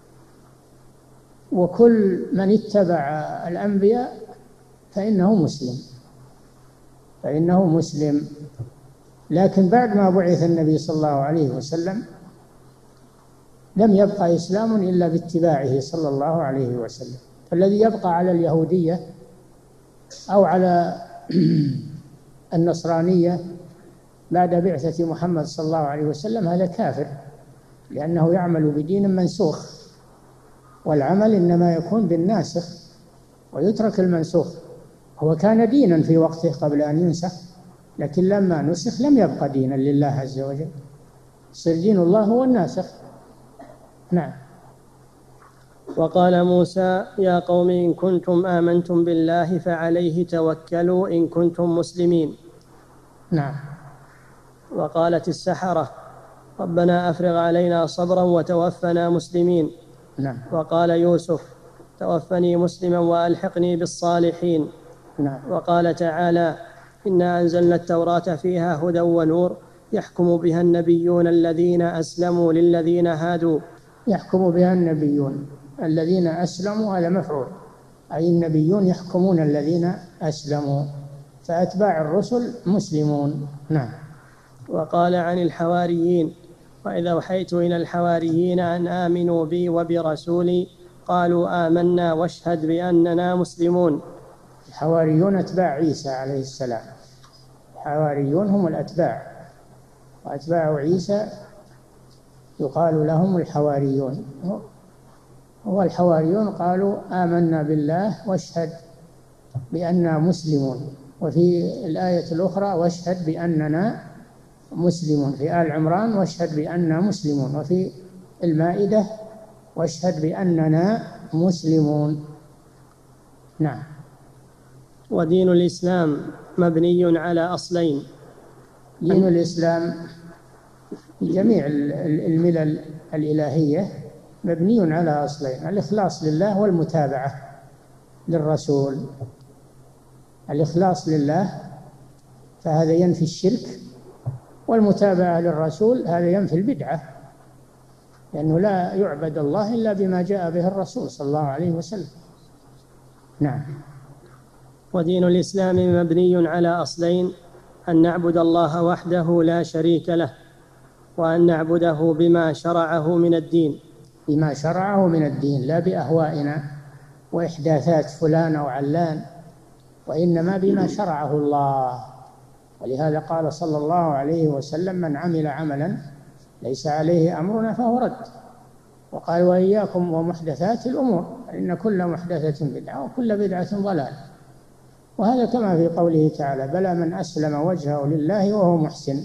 وكل من اتبع الأنبياء فإنه مسلم فإنه مسلم لكن بعد ما بعث النبي صلى الله عليه وسلم لم يبقى إسلام إلا باتباعه صلى الله عليه وسلم. فالذي يبقى على اليهودية أو على النصرانية بعد بعثة محمد صلى الله عليه وسلم هذا كافر، لأنه يعمل بدين منسوخ، والعمل إنما يكون بالناسخ ويترك المنسوخ. هو كان دينا في وقته قبل أن ينسخ، لكن لما نسخ لم يبقى دينا لله عز وجل، صار دين الله هو الناسخ. نعم. وقال موسى يا قوم إن كنتم آمنتم بالله فعليه توكلوا إن كنتم مسلمين. نعم. وقالت السحرة ربنا أفرغ علينا صبرا وتوفنا مسلمين. نعم. وقال يوسف توفني مسلما وألحقني بالصالحين. نعم. وقال تعالى إنا أنزلنا التوراة فيها هدى ونور يحكم بها النبيون الذين أسلموا للذين هادوا. يحكم بها النبيون الذين أسلموا هذا مفعول، أي النبيون يحكمون الذين أسلموا، فأتباع الرسل مسلمون. نعم. وقال عن الحواريين وإذا أوحيت إلى الحواريين أن آمنوا بي وبرسولي قالوا آمنا واشهد بأننا مسلمون. الحواريون أتباع عيسى عليه السلام، الحواريون هم الأتباع، وأتباع عيسى يقال لهم الحواريون. والحواريون قالوا آمنا بالله واشهد بأننا مسلمون. وفي الآية الأخرى واشهد بأننا مسلمون، في آل عمران واشهد بأننا مسلمون، وفي المائدة واشهد بأننا مسلمون. نعم. ودين الإسلام مبني على أصلين. دين الإسلام جميع الملل الإلهية مبني على أصلين: الإخلاص لله والمتابعة للرسول. الإخلاص لله فهذا ينفي الشرك، والمتابعة للرسول هذا ينفي البدعة، لأنه لا يعبد الله إلا بما جاء به الرسول صلى الله عليه وسلم. نعم. ودين الإسلام مبني على أصلين: أن نعبد الله وحده لا شريك له، وأن نعبده بما شرعه من الدين. بما شرعه من الدين، لا بأهوائنا وإحداثات فلان أو علان، وإنما بما شرعه الله. ولهذا قال صلى الله عليه وسلم: من عمل عملا ليس عليه أمرنا فهو رد. وقال: وإياكم ومحدثات الأمور فإن كل محدثة بدعة وكل بدعة ضلال. وهذا كما في قوله تعالى: بلى من أسلم وجهه لله وهو محسن.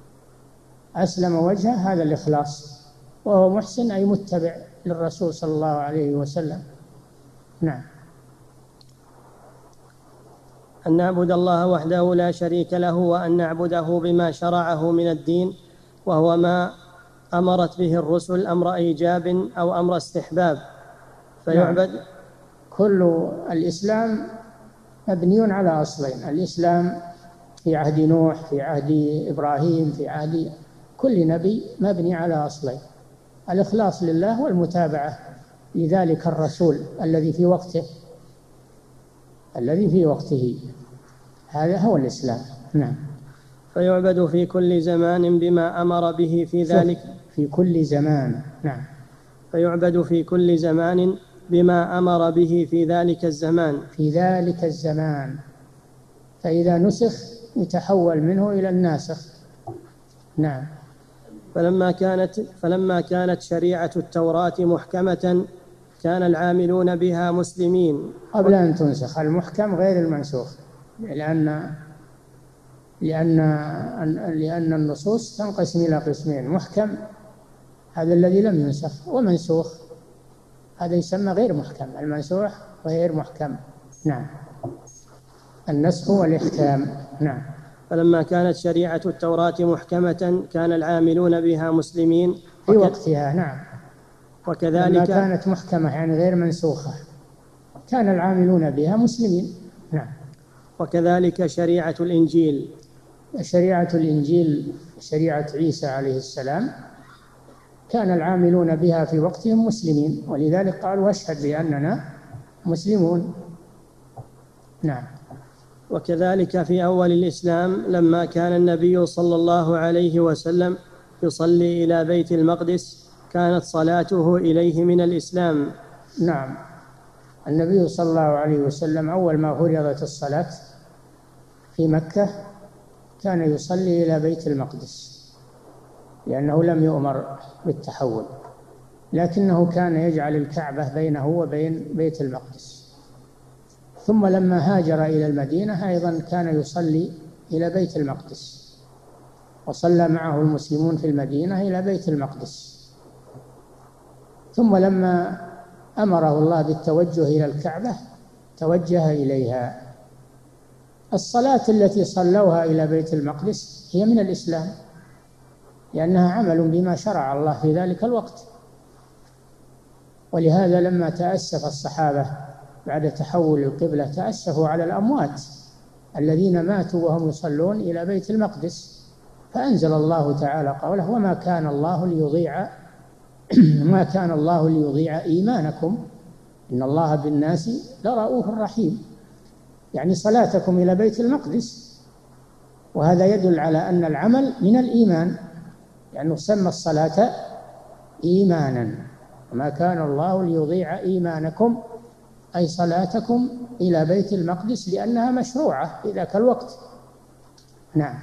أسلم وجهه هذا الإخلاص، وهو محسن أي متبع للرسول صلى الله عليه وسلم. نعم. أن نعبد الله وحده لا شريك له، وأن نعبده بما شرعه من الدين، وهو ما أمرت به الرسل أمر إيجاب أو أمر استحباب فيعبد. نعم. كل الإسلام مبني على أصلين: الإسلام في عهد نوح، في عهد إبراهيم، في عهد كل نبي مبني على أصلين: الإخلاص لله والمتابعة لذلك الرسول الذي في وقته الذي في وقته هذا هو الإسلام. نعم. فيعبد في كل زمان بما أمر به في ذلك. في كل زمان. نعم. فيعبد في كل زمان بما أمر به في ذلك الزمان. في ذلك الزمان، فإذا نسخ يتحول منه إلى الناسخ. نعم. فلما كانت فلما كانت شريعة التوراة محكمة كان العاملون بها مسلمين. قبل أن تنسخ، المحكم غير المنسوخ، لأن لأن لأن النصوص تنقسم إلى قسمين: محكم هذا الذي لم ينسخ، ومنسوخ هذا يسمى غير محكم. المنسوخ غير محكم. نعم. النسخ والإحكام. نعم. فلما كانت شريعة التوراة محكمة كان العاملون بها مسلمين في وقتها. نعم. وكذلك لما كانت محكمة يعني غير منسوخة كان العاملون بها مسلمين. نعم. وكذلك شريعة الإنجيل. شريعة الإنجيل شريعة عيسى عليه السلام كان العاملون بها في وقتهم مسلمين، ولذلك قالوا واشهد بأننا مسلمون. نعم. وكذلك في أول الإسلام لما كان النبي صلى الله عليه وسلم يصلي إلى بيت المقدس كانت صلاته إليه من الإسلام. نعم، النبي صلى الله عليه وسلم أول ما فرضت الصلاة في مكة كان يصلي إلى بيت المقدس، لأنه لم يؤمر بالتحول، لكنه كان يجعل الكعبة بينه وبين بيت المقدس. ثم لما هاجر إلى المدينة أيضا كان يصلي إلى بيت المقدس، وصلى معه المسلمون في المدينة إلى بيت المقدس. ثم لما أمره الله بالتوجه إلى الكعبة توجه إليها. الصلاة التي صلوها إلى بيت المقدس هي من الإسلام، لأنها عمل بما شرع الله في ذلك الوقت. ولهذا لما تأسف الصحابة بعد تحول القبلة تأسفوا على الأموات الذين ماتوا وهم يصلون إلى بيت المقدس، فأنزل الله تعالى قوله وما كان الله ليضيع ما كان الله ليضيع إيمانكم إن الله بالناس لرؤوف رحيم، يعني صلاتكم إلى بيت المقدس. وهذا يدل على أن العمل من الإيمان، لأنه سمى الصلاة إيمانا. وما كان الله ليضيع إيمانكم أي صلاتكم إلى بيت المقدس، لأنها مشروعة في ذاك الوقت. نعم.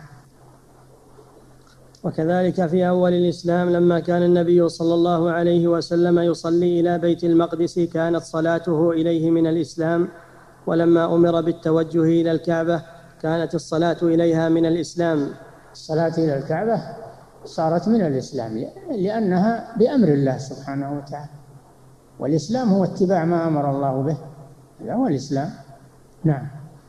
وكذلك في أول الإسلام لما كان النبي صلى الله عليه وسلم يصلي إلى بيت المقدس كانت صلاته إليه من الإسلام، ولما أمر بالتوجه إلى الكعبة كانت الصلاة إليها من الإسلام. الصلاة إلى الكعبة صارت من الإسلام لأنها بأمر الله سبحانه وتعالى، والإسلام هو اتباع ما أمر الله به، هذا هو الإسلام. نعم.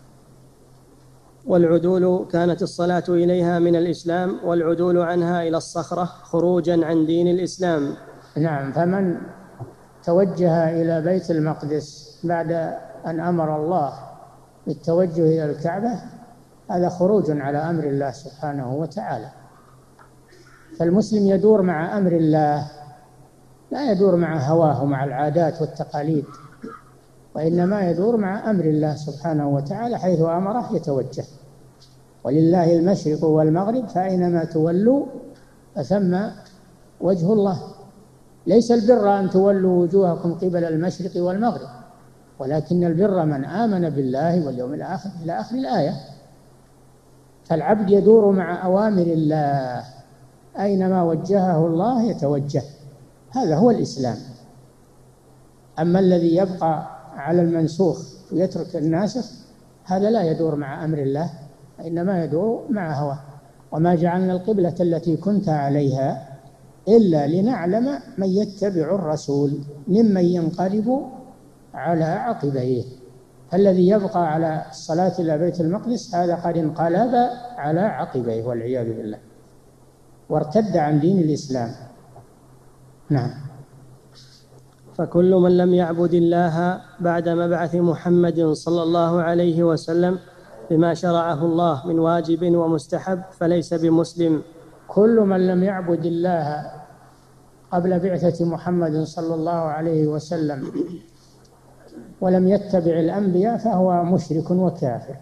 والعدول كانت الصلاة إليها من الإسلام، والعدول عنها إلى الصخرة خروجا عن دين الإسلام. نعم، فمن توجه إلى بيت المقدس بعد أن أمر الله بالتوجه إلى الكعبة هذا خروج على أمر الله سبحانه وتعالى. فالمسلم يدور مع أمر الله، لا يدور مع هواه ومع العادات والتقاليد، وإنما يدور مع أمر الله سبحانه وتعالى، حيث أمره يتوجه. ولله المشرق والمغرب فأينما تولوا فثم وجه الله. ليس البر أن تولوا وجوهكم قبل المشرق والمغرب، ولكن البر من آمن بالله واليوم الآخر إلى آخر الآية. فالعبد يدور مع أوامر الله، أينما وجهه الله يتوجه، هذا هو الإسلام. أما الذي يبقى على المنسوخ ويترك الناسخ هذا لا يدور مع أمر الله، إنما يدور مع هواه. وما جعلنا القبلة التي كنت عليها إلا لنعلم من يتبع الرسول ممن ينقلب على عقبيه. فالذي يبقى على الصلاة إلى بيت المقدس هذا قد انقلب على عقبيه والعياذ بالله، وارتد عن دين الإسلام. نعم. فكل من لم يعبد الله بعد مبعث محمد صلى الله عليه وسلم بما شرعه الله من واجب ومستحب فليس بمسلم. كل من لم يعبد الله قبل بعثة محمد صلى الله عليه وسلم ولم يتبع الأنبياء فهو مشرك وكافر.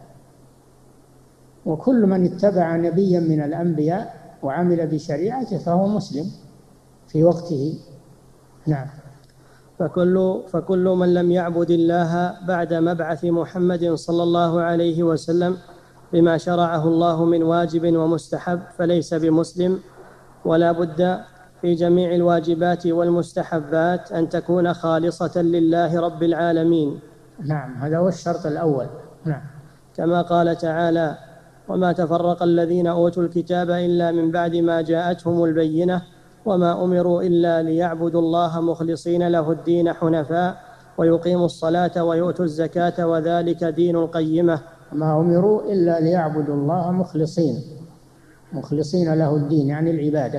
وكل من اتبع نبيا من الأنبياء وعمل بشريعته فهو مسلم في وقته. نعم. فكل, فكل من لم يعبد الله بعد مبعث محمد صلى الله عليه وسلم بما شرعه الله من واجب ومستحب فليس بمسلم. ولا بد في جميع الواجبات والمستحبات أن تكون خالصة لله رب العالمين. نعم، هذا هو الشرط الأول. نعم. كما قال تعالى: وما تفرق الذين أوتوا الكتاب إلا من بعد ما جاءتهم البينة وما أمروا إلا ليعبدوا الله مخلصين له الدين حنفاء ويقيموا الصلاة ويؤتوا الزكاة وذلك دين القيمة. ما أمروا إلا ليعبدوا الله مخلصين مخلصين له الدين، يعني العبادة،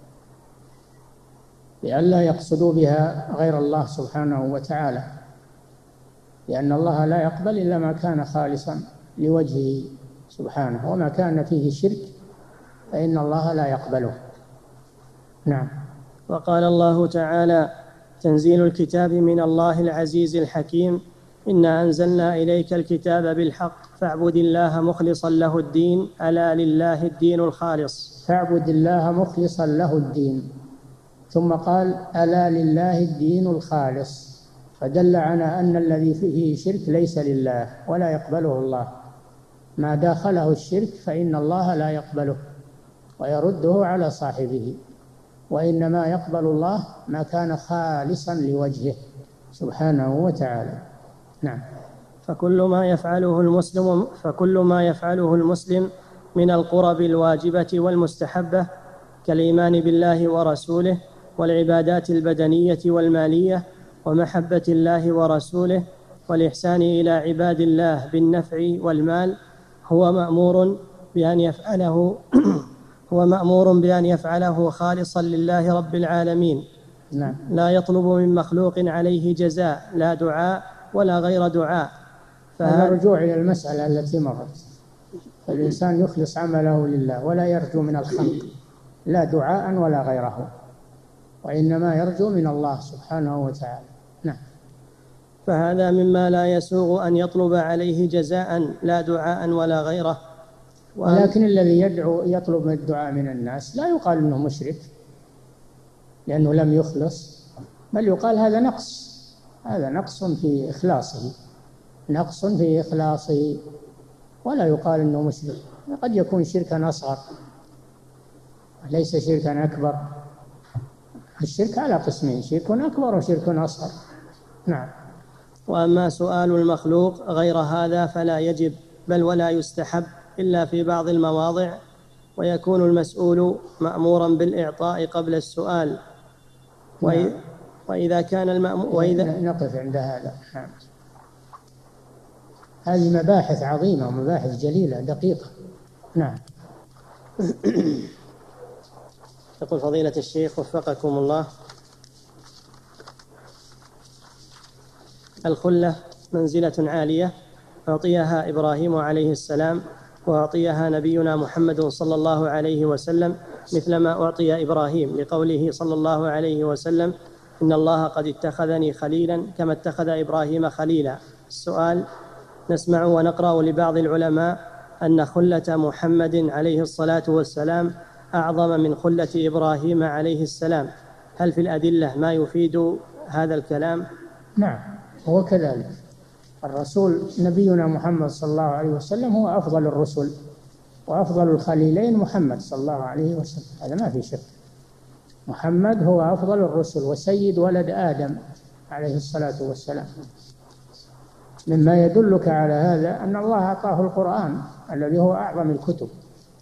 لئلا يقصدوا بها غير الله سبحانه وتعالى، لأن الله لا يقبل إلا ما كان خالصا لوجهه سبحانه، وما كان فيه شرك فإن الله لا يقبله. نعم. وقال الله تعالى: تنزيل الكتاب من الله العزيز الحكيم، إنا أنزلنا إليك الكتاب بالحق فاعبد الله مخلصا له الدين، ألا لله الدين الخالص. فاعبد الله مخلصا له الدين، ثم قال: ألا لله الدين الخالص، فدل على أن الذي فيه شرك ليس لله ولا يقبله الله. ما داخله الشرك فإن الله لا يقبله ويرده على صاحبه، وإنما يقبل الله ما كان خالصا لوجهه سبحانه وتعالى. نعم. فكل ما يفعله المسلم فكل ما يفعله المسلم من القرب الواجبة والمستحبة كالإيمان بالله ورسوله والعبادات البدنية والمالية ومحبة الله ورسوله والإحسان إلى عباد الله بالنفع والمال هو مأمور بأن يفعله هو مأمور بأن يفعله خالصا لله رب العالمين. نعم. لا يطلب من مخلوق عليه جزاء، لا دعاء ولا غير دعاء. هذا رجوع إلى المسألة التي مرت. الإنسان يخلص عمله لله ولا يرجو من الخلق لا دعاء ولا غيره، وإنما يرجو من الله سبحانه وتعالى. نعم. فهذا مما لا يسوغ أن يطلب عليه جزاء لا دعاء ولا غيره. ولكن الذي يدعو يطلب الدعاء من الناس لا يقال إنه مشرك لأنه لم يخلص، بل يقال هذا نقص هذا نقص في إخلاصه نقص في إخلاصه ولا يقال إنه مشرك. قد يكون شركا أصغر ليس شركا أكبر. الشرك على قسمين: شرك أكبر وشرك أصغر. نعم. وأما سؤال المخلوق غير هذا فلا يجب بل ولا يستحب إلا في بعض المواضع، ويكون المسؤول مأمورا بالإعطاء قبل السؤال. نعم. وإذا كان المأمور وإذا نقف عند هذا. نعم. هذه مباحث عظيمة ومباحث جليلة دقيقة. نعم. يقول فضيلة الشيخ وفقكم الله: الخلة منزلة عالية أعطيها إبراهيم عليه السلام وأعطيها نبينا محمد صلى الله عليه وسلم مثلما أعطي إبراهيم، لقوله صلى الله عليه وسلم: إن الله قد اتخذني خليلا كما اتخذ إبراهيم خليلا. السؤال: نسمع ونقرأ لبعض العلماء أن خلة محمد عليه الصلاة والسلام أعظم من خلة إبراهيم عليه السلام، هل في الأدلة ما يفيد هذا الكلام؟ نعم، هو كذلك. الرسول نبينا محمد صلى الله عليه وسلم هو أفضل الرسل، وأفضل الخليلين محمد صلى الله عليه وسلم، هذا ما في شك. محمد هو أفضل الرسل وسيد ولد آدم عليه الصلاة والسلام. مما يدلك على هذا أن الله أعطاه القرآن الذي هو أعظم الكتب،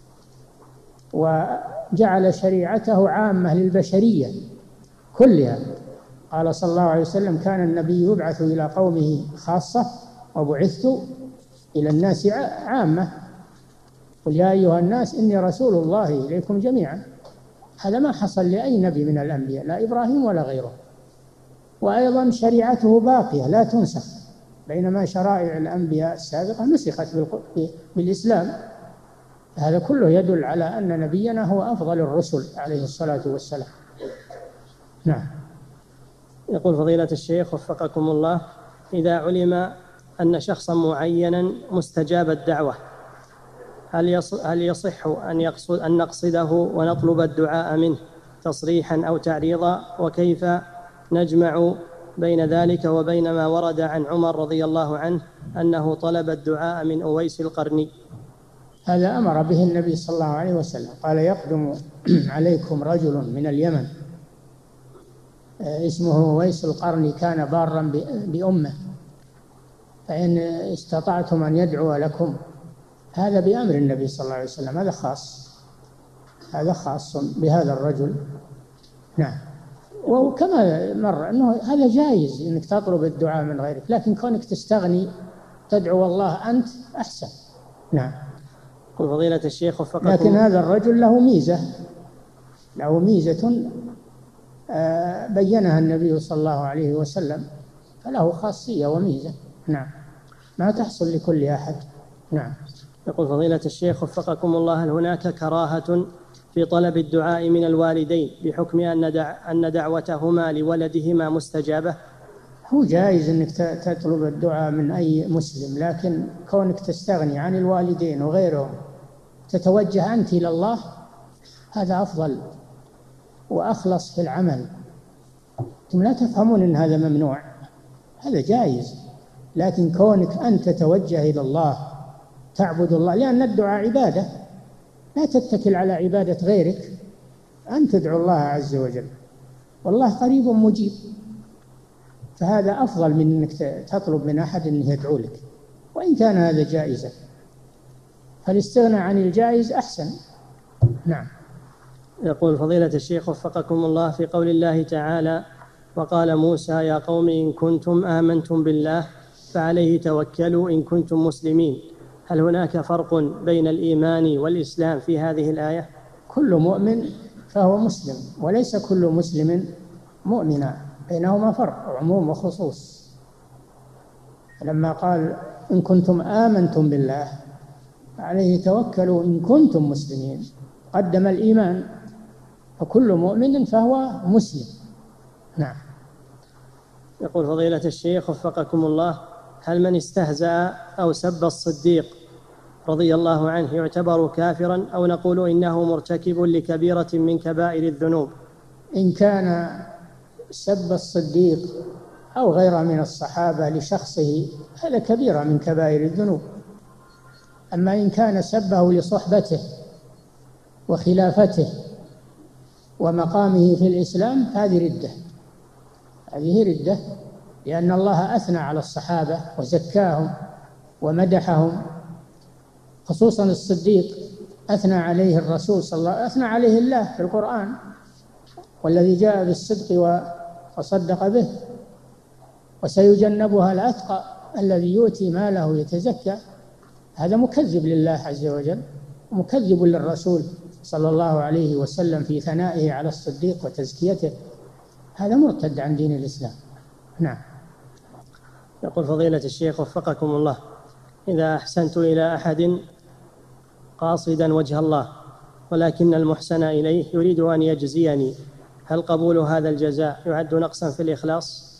وجعل شريعته عامة للبشرية كلها. قال صلى الله عليه وسلم: كان النبي يبعث إلى قومه خاصة وبعثت إلى الناس عامة. قل يا أيها الناس إني رسول الله إليكم جميعا. هذا ما حصل لأي نبي من الأنبياء، لا إبراهيم ولا غيره. وأيضا شريعته باقية لا تنسخ، بينما شرائع الأنبياء السابقة نسخت بالإسلام. هذا كله يدل على أن نبينا هو أفضل الرسل عليه الصلاة والسلام. نعم. يقول فضيلة الشيخ وفقكم الله: إذا علم أن شخصا معينا مستجاب الدعوة، هل يصح أن يقصد أن نقصده ونطلب الدعاء منه تصريحا أو تعريضا؟ وكيف نجمع بين ذلك وبين ما ورد عن عمر رضي الله عنه أنه طلب الدعاء من أويس القرني؟ هذا أمر به النبي صلى الله عليه وسلم، قال: يقدم عليكم رجل من اليمن اسمه أويس القرني كان بارا بأمه، فإن استطعتم أن يدعو لكم. هذا بأمر النبي صلى الله عليه وسلم، هذا خاص هذا خاص بهذا الرجل. نعم. وكما مر أنه هذا جائز أنك تطلب الدعاء من غيرك، لكن كونك تستغني تدعو الله أنت أحسن. نعم. قل فضيلة الشيخ وفقكم. لكن هذا الرجل له ميزة له ميزة بينها النبي صلى الله عليه وسلم، فله خاصية وميزة. نعم، ما تحصل لكل أحد. نعم. يقول فضيلة الشيخ وفقكم الله: هل هناك كراهة في في طلب الدعاء من الوالدين بحكم أن دع أن دعوتهما لولدهما مستجابة؟ هو جائز أنك تطلب الدعاء من أي مسلم، لكن كونك تستغني عن الوالدين وغيرهم تتوجه أنت إلى الله هذا أفضل وأخلص في العمل. أنتم لا تفهمون أن هذا ممنوع، هذا جائز، لكن كونك أنت تتوجه إلى الله تعبد الله، لأن الدعاء عبادة، لا تتكل على عبادة غيرك، أن تدعو الله عز وجل، والله قريب مجيب، فهذا أفضل من أنك تطلب من أحد أن يدعو لك، وإن كان هذا جائزا، فالاستغناء عن الجائز أحسن. نعم. يقول فضيلة الشيخ وفقكم الله، في قول الله تعالى: وقال موسى يا قوم إن كنتم آمنتم بالله فعليه توكلوا إن كنتم مسلمين، هل هناك فرق بين الإيمان والإسلام في هذه الآية؟ كل مؤمن فهو مسلم، وليس كل مسلم مؤمنا، بينهما فرق عموم وخصوص. لما قال إن كنتم آمنتم بالله فعليه توكلوا إن كنتم مسلمين قدم الإيمان، فكل مؤمن فهو مسلم. نعم. يقول فضيلة الشيخ وفقكم الله، هل من استهزأ أو سب الصديق رضي الله عنه يعتبر كافرا، أو نقول إنه مرتكب لكبيرة من كبائر الذنوب؟ إن كان سب الصديق أو غيره من الصحابة لشخصه هذا كبيرة من كبائر الذنوب، أما إن كان سبه لصحبته وخلافته ومقامه في الإسلام هذه ردة، هذه ردة، لأن الله أثنى على الصحابة وزكاهم ومدحهم، خصوصا الصديق أثنى عليه الرسول صلى الله عليه وسلم، أثنى عليه الله في القرآن: والذي جاء بالصدق وصدق به وسيجنبها الأتقى الذي يؤتي ماله يتزكى. هذا مكذب لله عز وجل، مكذب للرسول صلى الله عليه وسلم في ثنائه على الصديق وتزكيته، هذا مرتد عن دين الإسلام. نعم. يقول فضيلة الشيخ وفقكم الله، إذا أحسنت إلى أحد قاصدا وجه الله ولكن المحسن إليه يريد أن يجزيني، هل قبول هذا الجزاء يعد نقصا في الإخلاص؟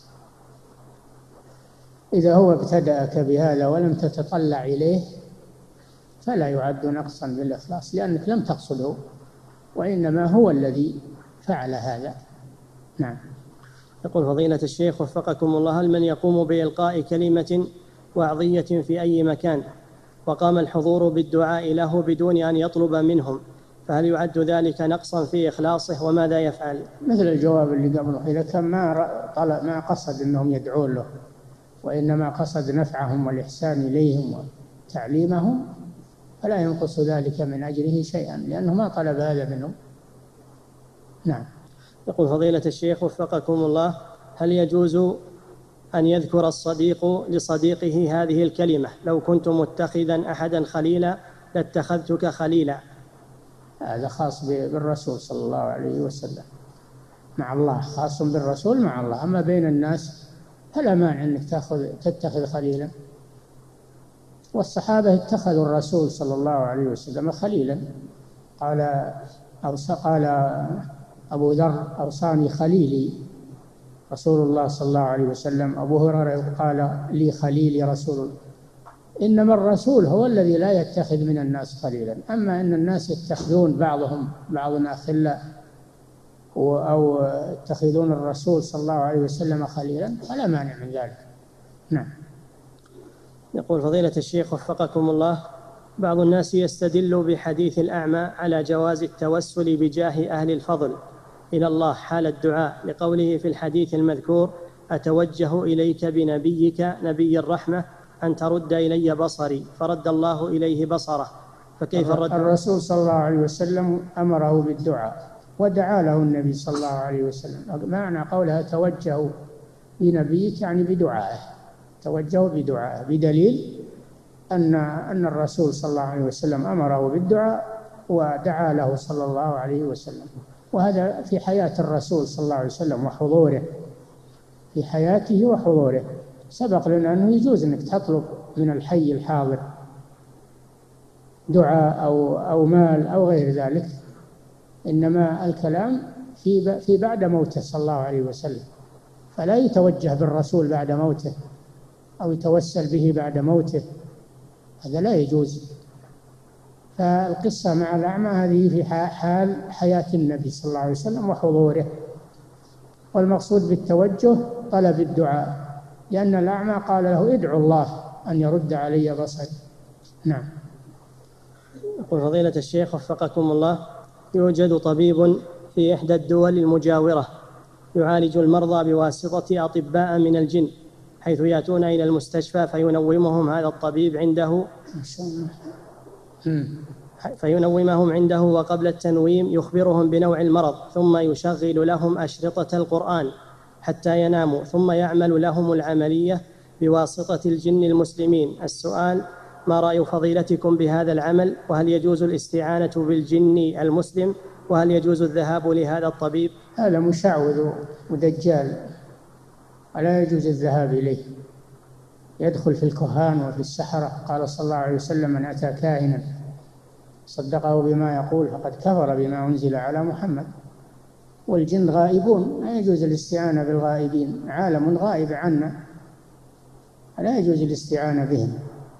إذا هو ابتدأك بهذا ولم تتطلع إليه فلا يعد نقصا بالإخلاص، لأنك لم تقصده، وإنما هو الذي فعل هذا. نعم. يقول فضيلة الشيخ وفقكم الله، هل من يقوم بإلقاء كلمة وعظية في أي مكان وقام الحضور بالدعاء له بدون أن يطلب منهم، فهل يعد ذلك نقصا في إخلاصه، وماذا يفعل؟ مثل الجواب اللي قبله، إذا كان ما طلب ما قصد أنهم يدعون له، وإنما قصد نفعهم والإحسان إليهم وتعليمهم، فلا ينقص ذلك من أجره شيئا، لأنه ما طلب هذا منهم. نعم. يقول فضيلة الشيخ وفقكم الله، هل يجوز أن يذكر الصديق لصديقه هذه الكلمة: لو كنت متخذا أحدا خليلا لاتخذتك خليلا؟ هذا خاص بالرسول صلى الله عليه وسلم مع الله، خاص بالرسول مع الله، أما بين الناس فلا مانع أنك تأخذ تتخذ خليلا، والصحابة اتخذوا الرسول صلى الله عليه وسلم خليلا، قال أوصى قال أبو ذر أوصاني خليلي رسول الله صلى الله عليه وسلم، أبو هريرة قال لي خليلي رسول الله. إنما الرسول هو الذي لا يتخذ من الناس خليلا، أما أن الناس يتخذون بعضهم بعضنا أخلاء أو يتخذون الرسول صلى الله عليه وسلم خليلا فلا مانع من ذلك. نعم. يقول فضيلة الشيخ وفقكم الله، بعض الناس يستدل بحديث الأعمى على جواز التوسل بجاه أهل الفضل إلى الله حال الدعاء، لقوله في الحديث المذكور: أتوجه إليك بنبيك نبي الرحمة أن ترد إلي بصري، فرد الله إليه بصره، فكيف الرد؟ الرسول صلى الله عليه وسلم أمره بالدعاء ودعا له النبي صلى الله عليه وسلم، معنى قولها توجه بنبيك يعني بدعائه، توجه بدعائه، بدليل أن أن الرسول صلى الله عليه وسلم أمره بالدعاء ودعا له صلى الله عليه وسلم، وهذا في حياة الرسول صلى الله عليه وسلم وحضوره، في حياته وحضوره. سبق لنا أنه يجوز أنك تطلب من الحي الحاضر دعاء أو أو مال أو غير ذلك، إنما الكلام في في بعد موته صلى الله عليه وسلم، فلا يتوجه بالرسول بعد موته أو يتوسل به بعد موته، هذا لا يجوز. فالقصة مع الأعمى هذه في حال حياة النبي صلى الله عليه وسلم وحضوره، والمقصود بالتوجه طلب الدعاء، لأن الأعمى قال له ادعو الله أن يرد علي بصري. نعم. يقول فضيلة الشيخ وفقكم الله: يوجد طبيب في إحدى الدول المجاورة يعالج المرضى بواسطة أطباء من الجن، حيث يأتون إلى المستشفى فينومهم هذا الطبيب عنده فينومهم عنده وقبل التنويم يخبرهم بنوع المرض، ثم يشغل لهم أشرطة القرآن حتى يناموا، ثم يعمل لهم العملية بواسطة الجن المسلمين. السؤال: ما رأي فضيلتكم بهذا العمل؟ وهل يجوز الاستعانة بالجن المسلم؟ وهل يجوز الذهاب لهذا الطبيب؟ هذا مشعوذ ودجال، ولا يجوز الذهاب إليه، يدخل في الكهان وفي السحرة. قال صلى الله عليه وسلم: من أتى كاهنا صدقه بما يقول فقد كفر بما أنزل على محمد. والجن غائبون، لا يجوز الاستعانة بالغائبين، عالم غائب عنا، لا يجوز الاستعانة بهم.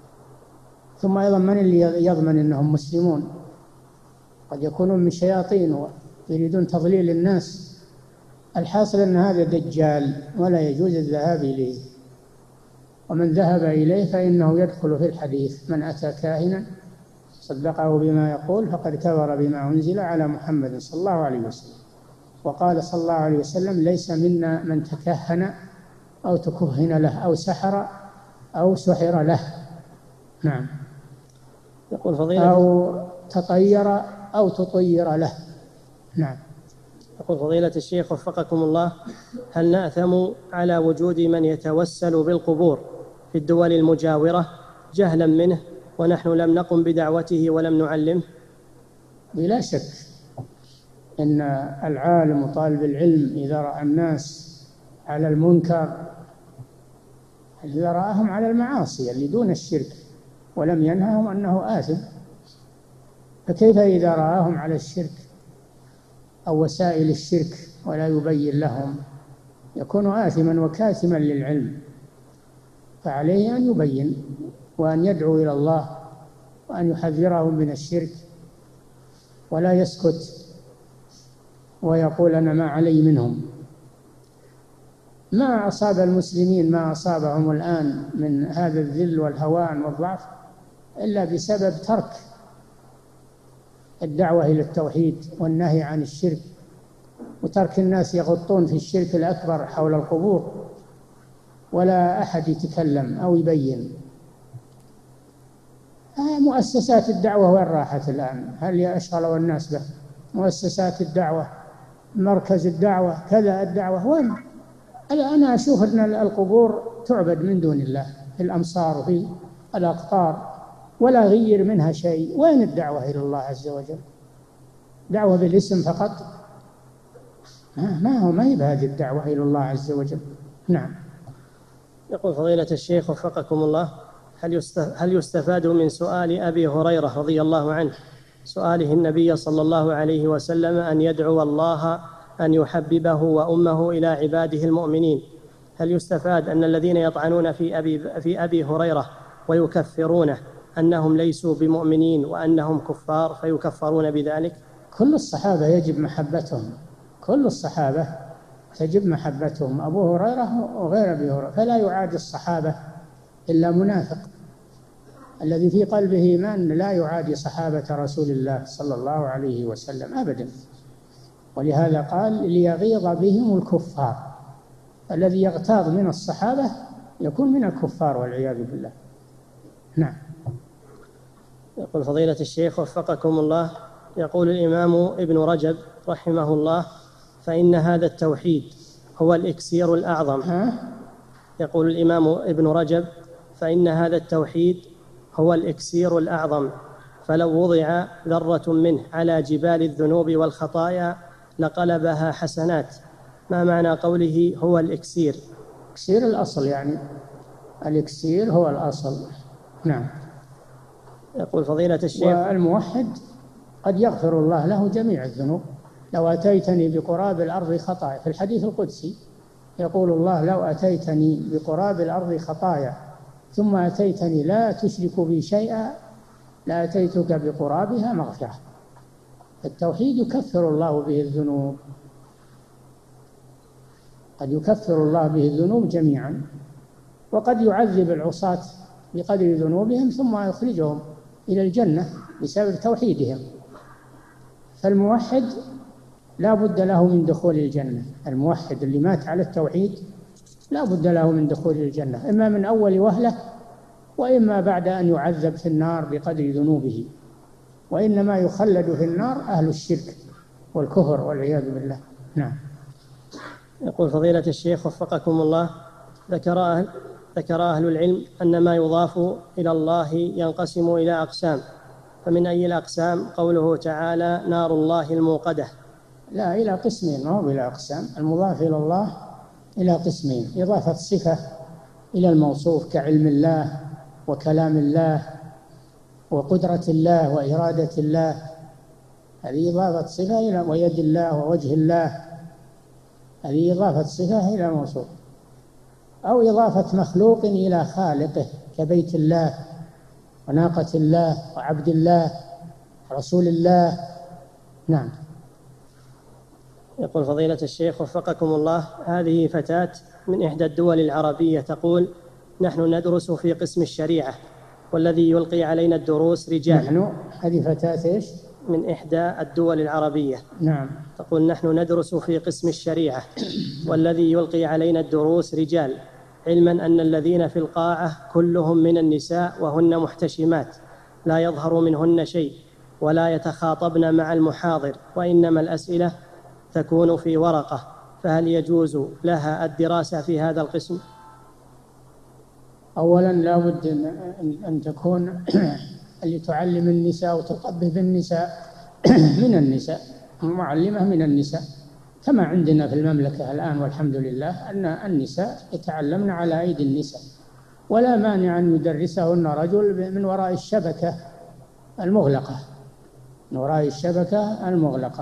ثم أيضا من اللي يضمن أنهم مسلمون؟ قد يكونون من شياطين ويريدون تضليل الناس. الحاصل أن هذا دجال ولا يجوز الذهاب إليه، ومن ذهب إليه فإنه يدخل في الحديث: من أتى كاهنا صدقه بما يقول فقد كفر بما أنزل على محمد صلى الله عليه وسلم. وقال صلى الله عليه وسلم: ليس منا من تكهن أو تكهن له أو سحر أو سحر له. نعم. يقول فضيلة أو تطير أو تطير له. نعم. يقول فضيلة الشيخ وفقكم الله: هل نأثم على وجود من يتوسل بالقبور في الدول المجاورة جهلا منه ونحن لم نقم بدعوته ولم نعلمه؟ بلا شك إن العالم وطالب العلم إذا رأى الناس على المنكر، إذا رآهم على المعاصي اللي دون الشرك ولم ينههم أنه آثم، فكيف إذا رآهم على الشرك أو وسائل الشرك ولا يبين لهم؟ يكون آثما وكاتما للعلم، فعليه أن يبين وأن يدعو إلى الله وأن يحذرهم من الشرك، ولا يسكت ويقول أنا ما علي منهم. ما أصاب المسلمين ما أصابهم الآن من هذا الذل والهوان والضعف إلا بسبب ترك الدعوة إلى التوحيد والنهي عن الشرك، وترك الناس يغطون في الشرك الأكبر حول القبور، ولا أحد يتكلم أو يبين. مؤسسات الدعوة وين راحت الآن؟ هل أشغلوا الناس به؟ مؤسسات الدعوة، مركز الدعوة، كذا الدعوة وين؟ أنا أشوف أن القبور تعبد من دون الله في الأمصار وفي الأقطار ولا غير منها شيء. وين الدعوة إلى الله عز وجل؟ دعوة بالاسم فقط؟ ما هو ما هي بهذه الدعوة إلى الله عز وجل. نعم. يقول فضيلة الشيخ وفقكم الله: هل يستفاد من سؤال أبي هريرة رضي الله عنه سؤاله النبي صلى الله عليه وسلم أن يدعو الله أن يحببه وأمه إلى عباده المؤمنين، هل يستفاد أن الذين يطعنون في أبي, في أبي هريرة ويكفرونه أنهم ليسوا بمؤمنين وأنهم كفار فيكفرون بذلك؟ كل الصحابة يجب محبتهم، كل الصحابة تجب محبتهم، أبو هريرة وغير أبي هريرة، فلا يعادي الصحابة إلا منافق. الذي في قلبه إيمان لا يعادي صحابة رسول الله صلى الله عليه وسلم أبدا. ولهذا قال: ليغيظ بهم الكفار. الذي يغتاظ من الصحابة يكون من الكفار والعياذ بالله. نعم. يقول فضيلة الشيخ وفقكم الله: يقول الإمام ابن رجب رحمه الله: فإن هذا التوحيد هو الإكسير الأعظم. يقول الإمام ابن رجب: فإن هذا التوحيد هو الإكسير الأعظم، فلو وضع ذرة منه على جبال الذنوب والخطايا لقلبها حسنات. ما معنى قوله هو الإكسير؟ إكسير الأصل، يعني الإكسير هو الأصل. نعم. يقول فضيلة الشيخ: والموحد قد يغفر الله له جميع الذنوب لو أتيتني بقراب الأرض خطايا، في الحديث القدسي يقول الله: لو أتيتني بقراب الأرض خطايا ثم أتيتني لا تشرك بي شيئا لأتيتك بقرابها مغفرة. التوحيد يكفر الله به الذنوب، قد يكفر الله به الذنوب جميعا، وقد يعذب العصاة بقدر ذنوبهم ثم يخرجهم إلى الجنة بسبب توحيدهم. فالموحد لا بد له من دخول الجنة، الموحد اللي مات على التوحيد لا بد له من دخول الجنة، إما من أول وهلة وإما بعد أن يعذب في النار بقدر ذنوبه، وإنما يخلد في النار أهل الشرك والكفر والعياذ بالله. نعم. يقول فضيلة الشيخ وفقكم الله: ذكر أهل, ذكر أهل العلم أن ما يضاف إلى الله ينقسم إلى أقسام، فمن أي الأقسام قوله تعالى: نار الله الموقدة؟ لا، إلى قسمين، ما هو إلى أقسام. المضاف إلى الله إلى قسمين: إضافة صفة إلى الموصوف كعلم الله وكلام الله وقدرة الله وإرادة الله، هذه إضافة صفة إلى، ويد الله ووجه الله، هذه إضافة صفة إلى موصوف. أو إضافة مخلوق إلى خالقه كبيت الله وناقة الله وعبد الله رسول الله. نعم. يقول فضيلة الشيخ وفقكم الله: هذه فتاة من إحدى الدول العربية تقول: نحن ندرس في قسم الشريعة والذي يلقي علينا الدروس رجال. نحن، هذه فتاة إيش؟ من إحدى الدول العربية. نعم. تقول: نحن ندرس في قسم الشريعة والذي يلقي علينا الدروس رجال، علما أن الذين في القاعة كلهم من النساء وهن محتشمات لا يظهر منهن شيء ولا يتخاطبن مع المحاضر، وإنما الأسئلة تكون في ورقة، فهل يجوز لها الدراسة في هذا القسم؟ أولا لا بد أن تكون اللي تعلم النساء وتطبب النساء من النساء، معلمة من النساء، كما عندنا في المملكة الآن والحمد لله أن النساء يتعلمن على أيدي النساء، ولا مانع أن يدرسهن رجل من وراء الشبكة المغلقة، من وراء الشبكة المغلقة.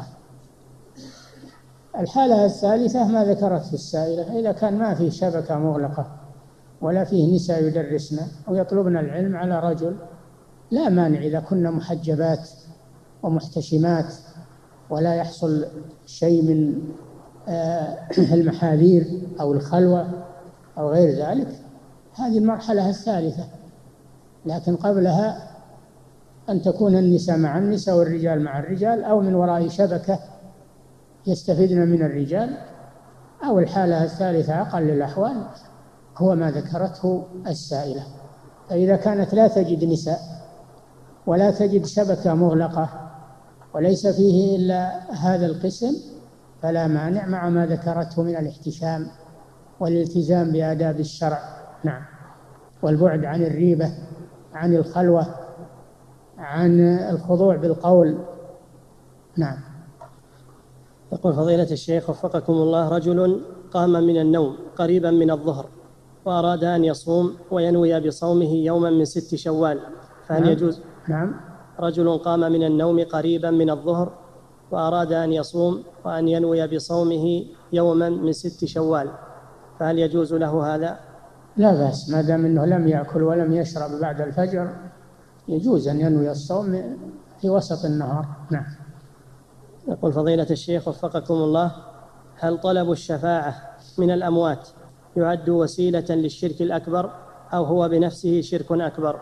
الحالة الثالثة ما ذكرت السائلة: إذا كان ما فيه شبكة مغلقة ولا فيه نساء يدرسن أو يطلبن العلم على رجل، لا مانع إذا كنا محجبات ومحتشمات ولا يحصل شيء من المحاذير أو الخلوة أو غير ذلك، هذه المرحلة الثالثة. لكن قبلها أن تكون النساء مع النساء والرجال مع الرجال، أو من وراء شبكة يستفيدن من الرجال، أو الحالة الثالثة أقل الأحوال هو ما ذكرته السائلة. فإذا كانت لا تجد نساء ولا تجد شبكة مغلقة وليس فيه إلا هذا القسم فلا مانع مع ما ذكرته من الاحتشام والالتزام بآداب الشرع. نعم. والبعد عن الريبة، عن الخلوة، عن الخضوع بالقول. نعم. يقول فضيلة الشيخ وفقكم الله: رجل قام من النوم قريبا من الظهر وأراد أن يصوم وينوي بصومه يوما من ست شوال، فهل نعم. يجوز؟ نعم. رجل قام من النوم قريبا من الظهر وأراد أن يصوم وأن ينوي بصومه يوما من ست شوال، فهل يجوز له هذا؟ لا بأس، ما دام أنه لم يأكل ولم يشرب بعد الفجر يجوز أن ينوي الصوم في وسط النهار. نعم. يقول فضيلة الشيخ وفقكم الله: هل طلب الشفاعة من الأموات يعد وسيلة للشرك الأكبر أو هو بنفسه شرك أكبر؟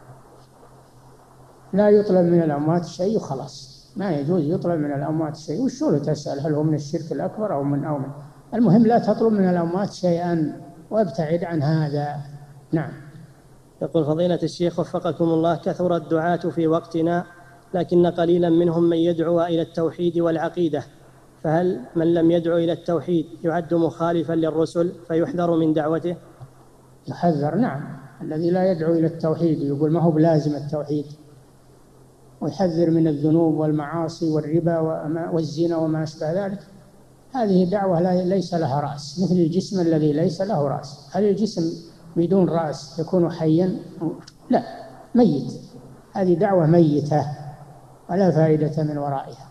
لا يطلب من الأموات شيء وخلاص، ما يجوز يطلب من الأموات شيء. وشو له تسأل هل هو من الشرك الأكبر أو من أو من المهم لا تطلب من الأموات شيئا وابتعد عن هذا. نعم. يقول فضيلة الشيخ وفقكم الله: كثر الدعاة في وقتنا لكن قليلا منهم من يدعو إلى التوحيد والعقيدة، فهل من لم يدعو إلى التوحيد يعد مخالفا للرسل فيحذر من دعوته؟ يحذر، نعم. الذي لا يدعو إلى التوحيد يقول ما هو بلازم التوحيد، ويحذر من الذنوب والمعاصي والربا والزنا وما أشبه ذلك، هذه دعوة ليس لها رأس، مثل الجسم الذي ليس له رأس. هل الجسم بدون رأس يكون حيا؟ لا، ميت. هذه دعوة ميتة ولا فائدة من ورائها.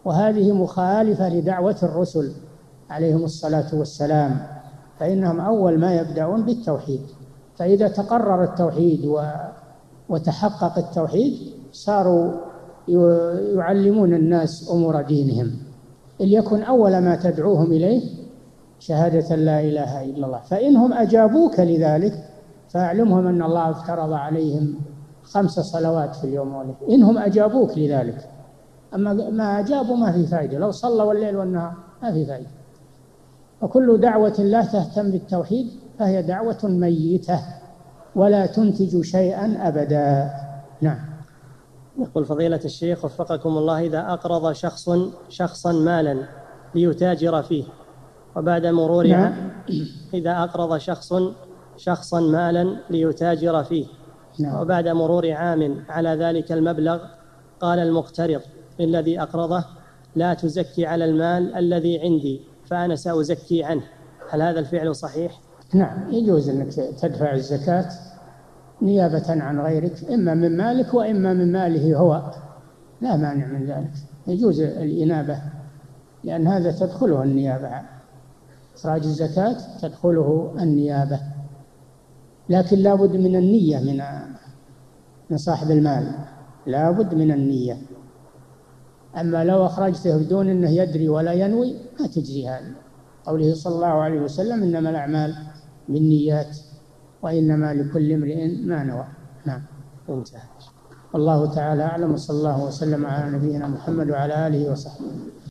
وهذه مخالفة لدعوة الرسل عليهم الصلاة والسلام، فإنهم أول ما يبدأون بالتوحيد، فإذا تقرر التوحيد وتحقق التوحيد صاروا يعلمون الناس أمور دينهم. ليكن أول ما تدعوهم إليه شهادة لا إله إلا الله، فإنهم أجابوك لذلك فأعلمهم أن الله افترض عليهم خمس صلوات في اليوم والليل، إنهم أجابوك لذلك. أما ما أجابوا ما في فائدة، لو صلوا الليل والنهار ما في فائدة. وكل دعوة لا تهتم بالتوحيد فهي دعوة ميتة ولا تنتج شيئا أبدا. نعم. يقول فضيلة الشيخ وفقكم الله: إذا أقرض شخص شخصا مالا ليتاجر فيه وبعد مرور نعم. عام إذا أقرض شخص شخصا مالا ليتاجر فيه نعم. وبعد مرور عام على ذلك المبلغ قال المقترض للذي أقرضه: لا تزكي على المال الذي عندي فأنا سأزكي عنه، هل هذا الفعل صحيح؟ نعم، يجوز أنك تدفع الزكاة نيابة عن غيرك، إما من مالك وإما من ماله هو، لا مانع من ذلك، يجوز الإنابة، لأن هذا تدخله النيابة، إخراج الزكاة تدخله النيابة، لكن لا بد من النية من من صاحب المال، لا بد من النية. أما لو أخرجته بدون أنه يدري ولا ينوي ما تجزي هذا، قوله صلى الله عليه وسلم: إنما الأعمال بالنيات وإنما لكل امرئ ما نوى. نعم. انتهى. والله تعالى أعلم، وصلى الله وسلم على نبينا محمد وعلى آله وصحبه.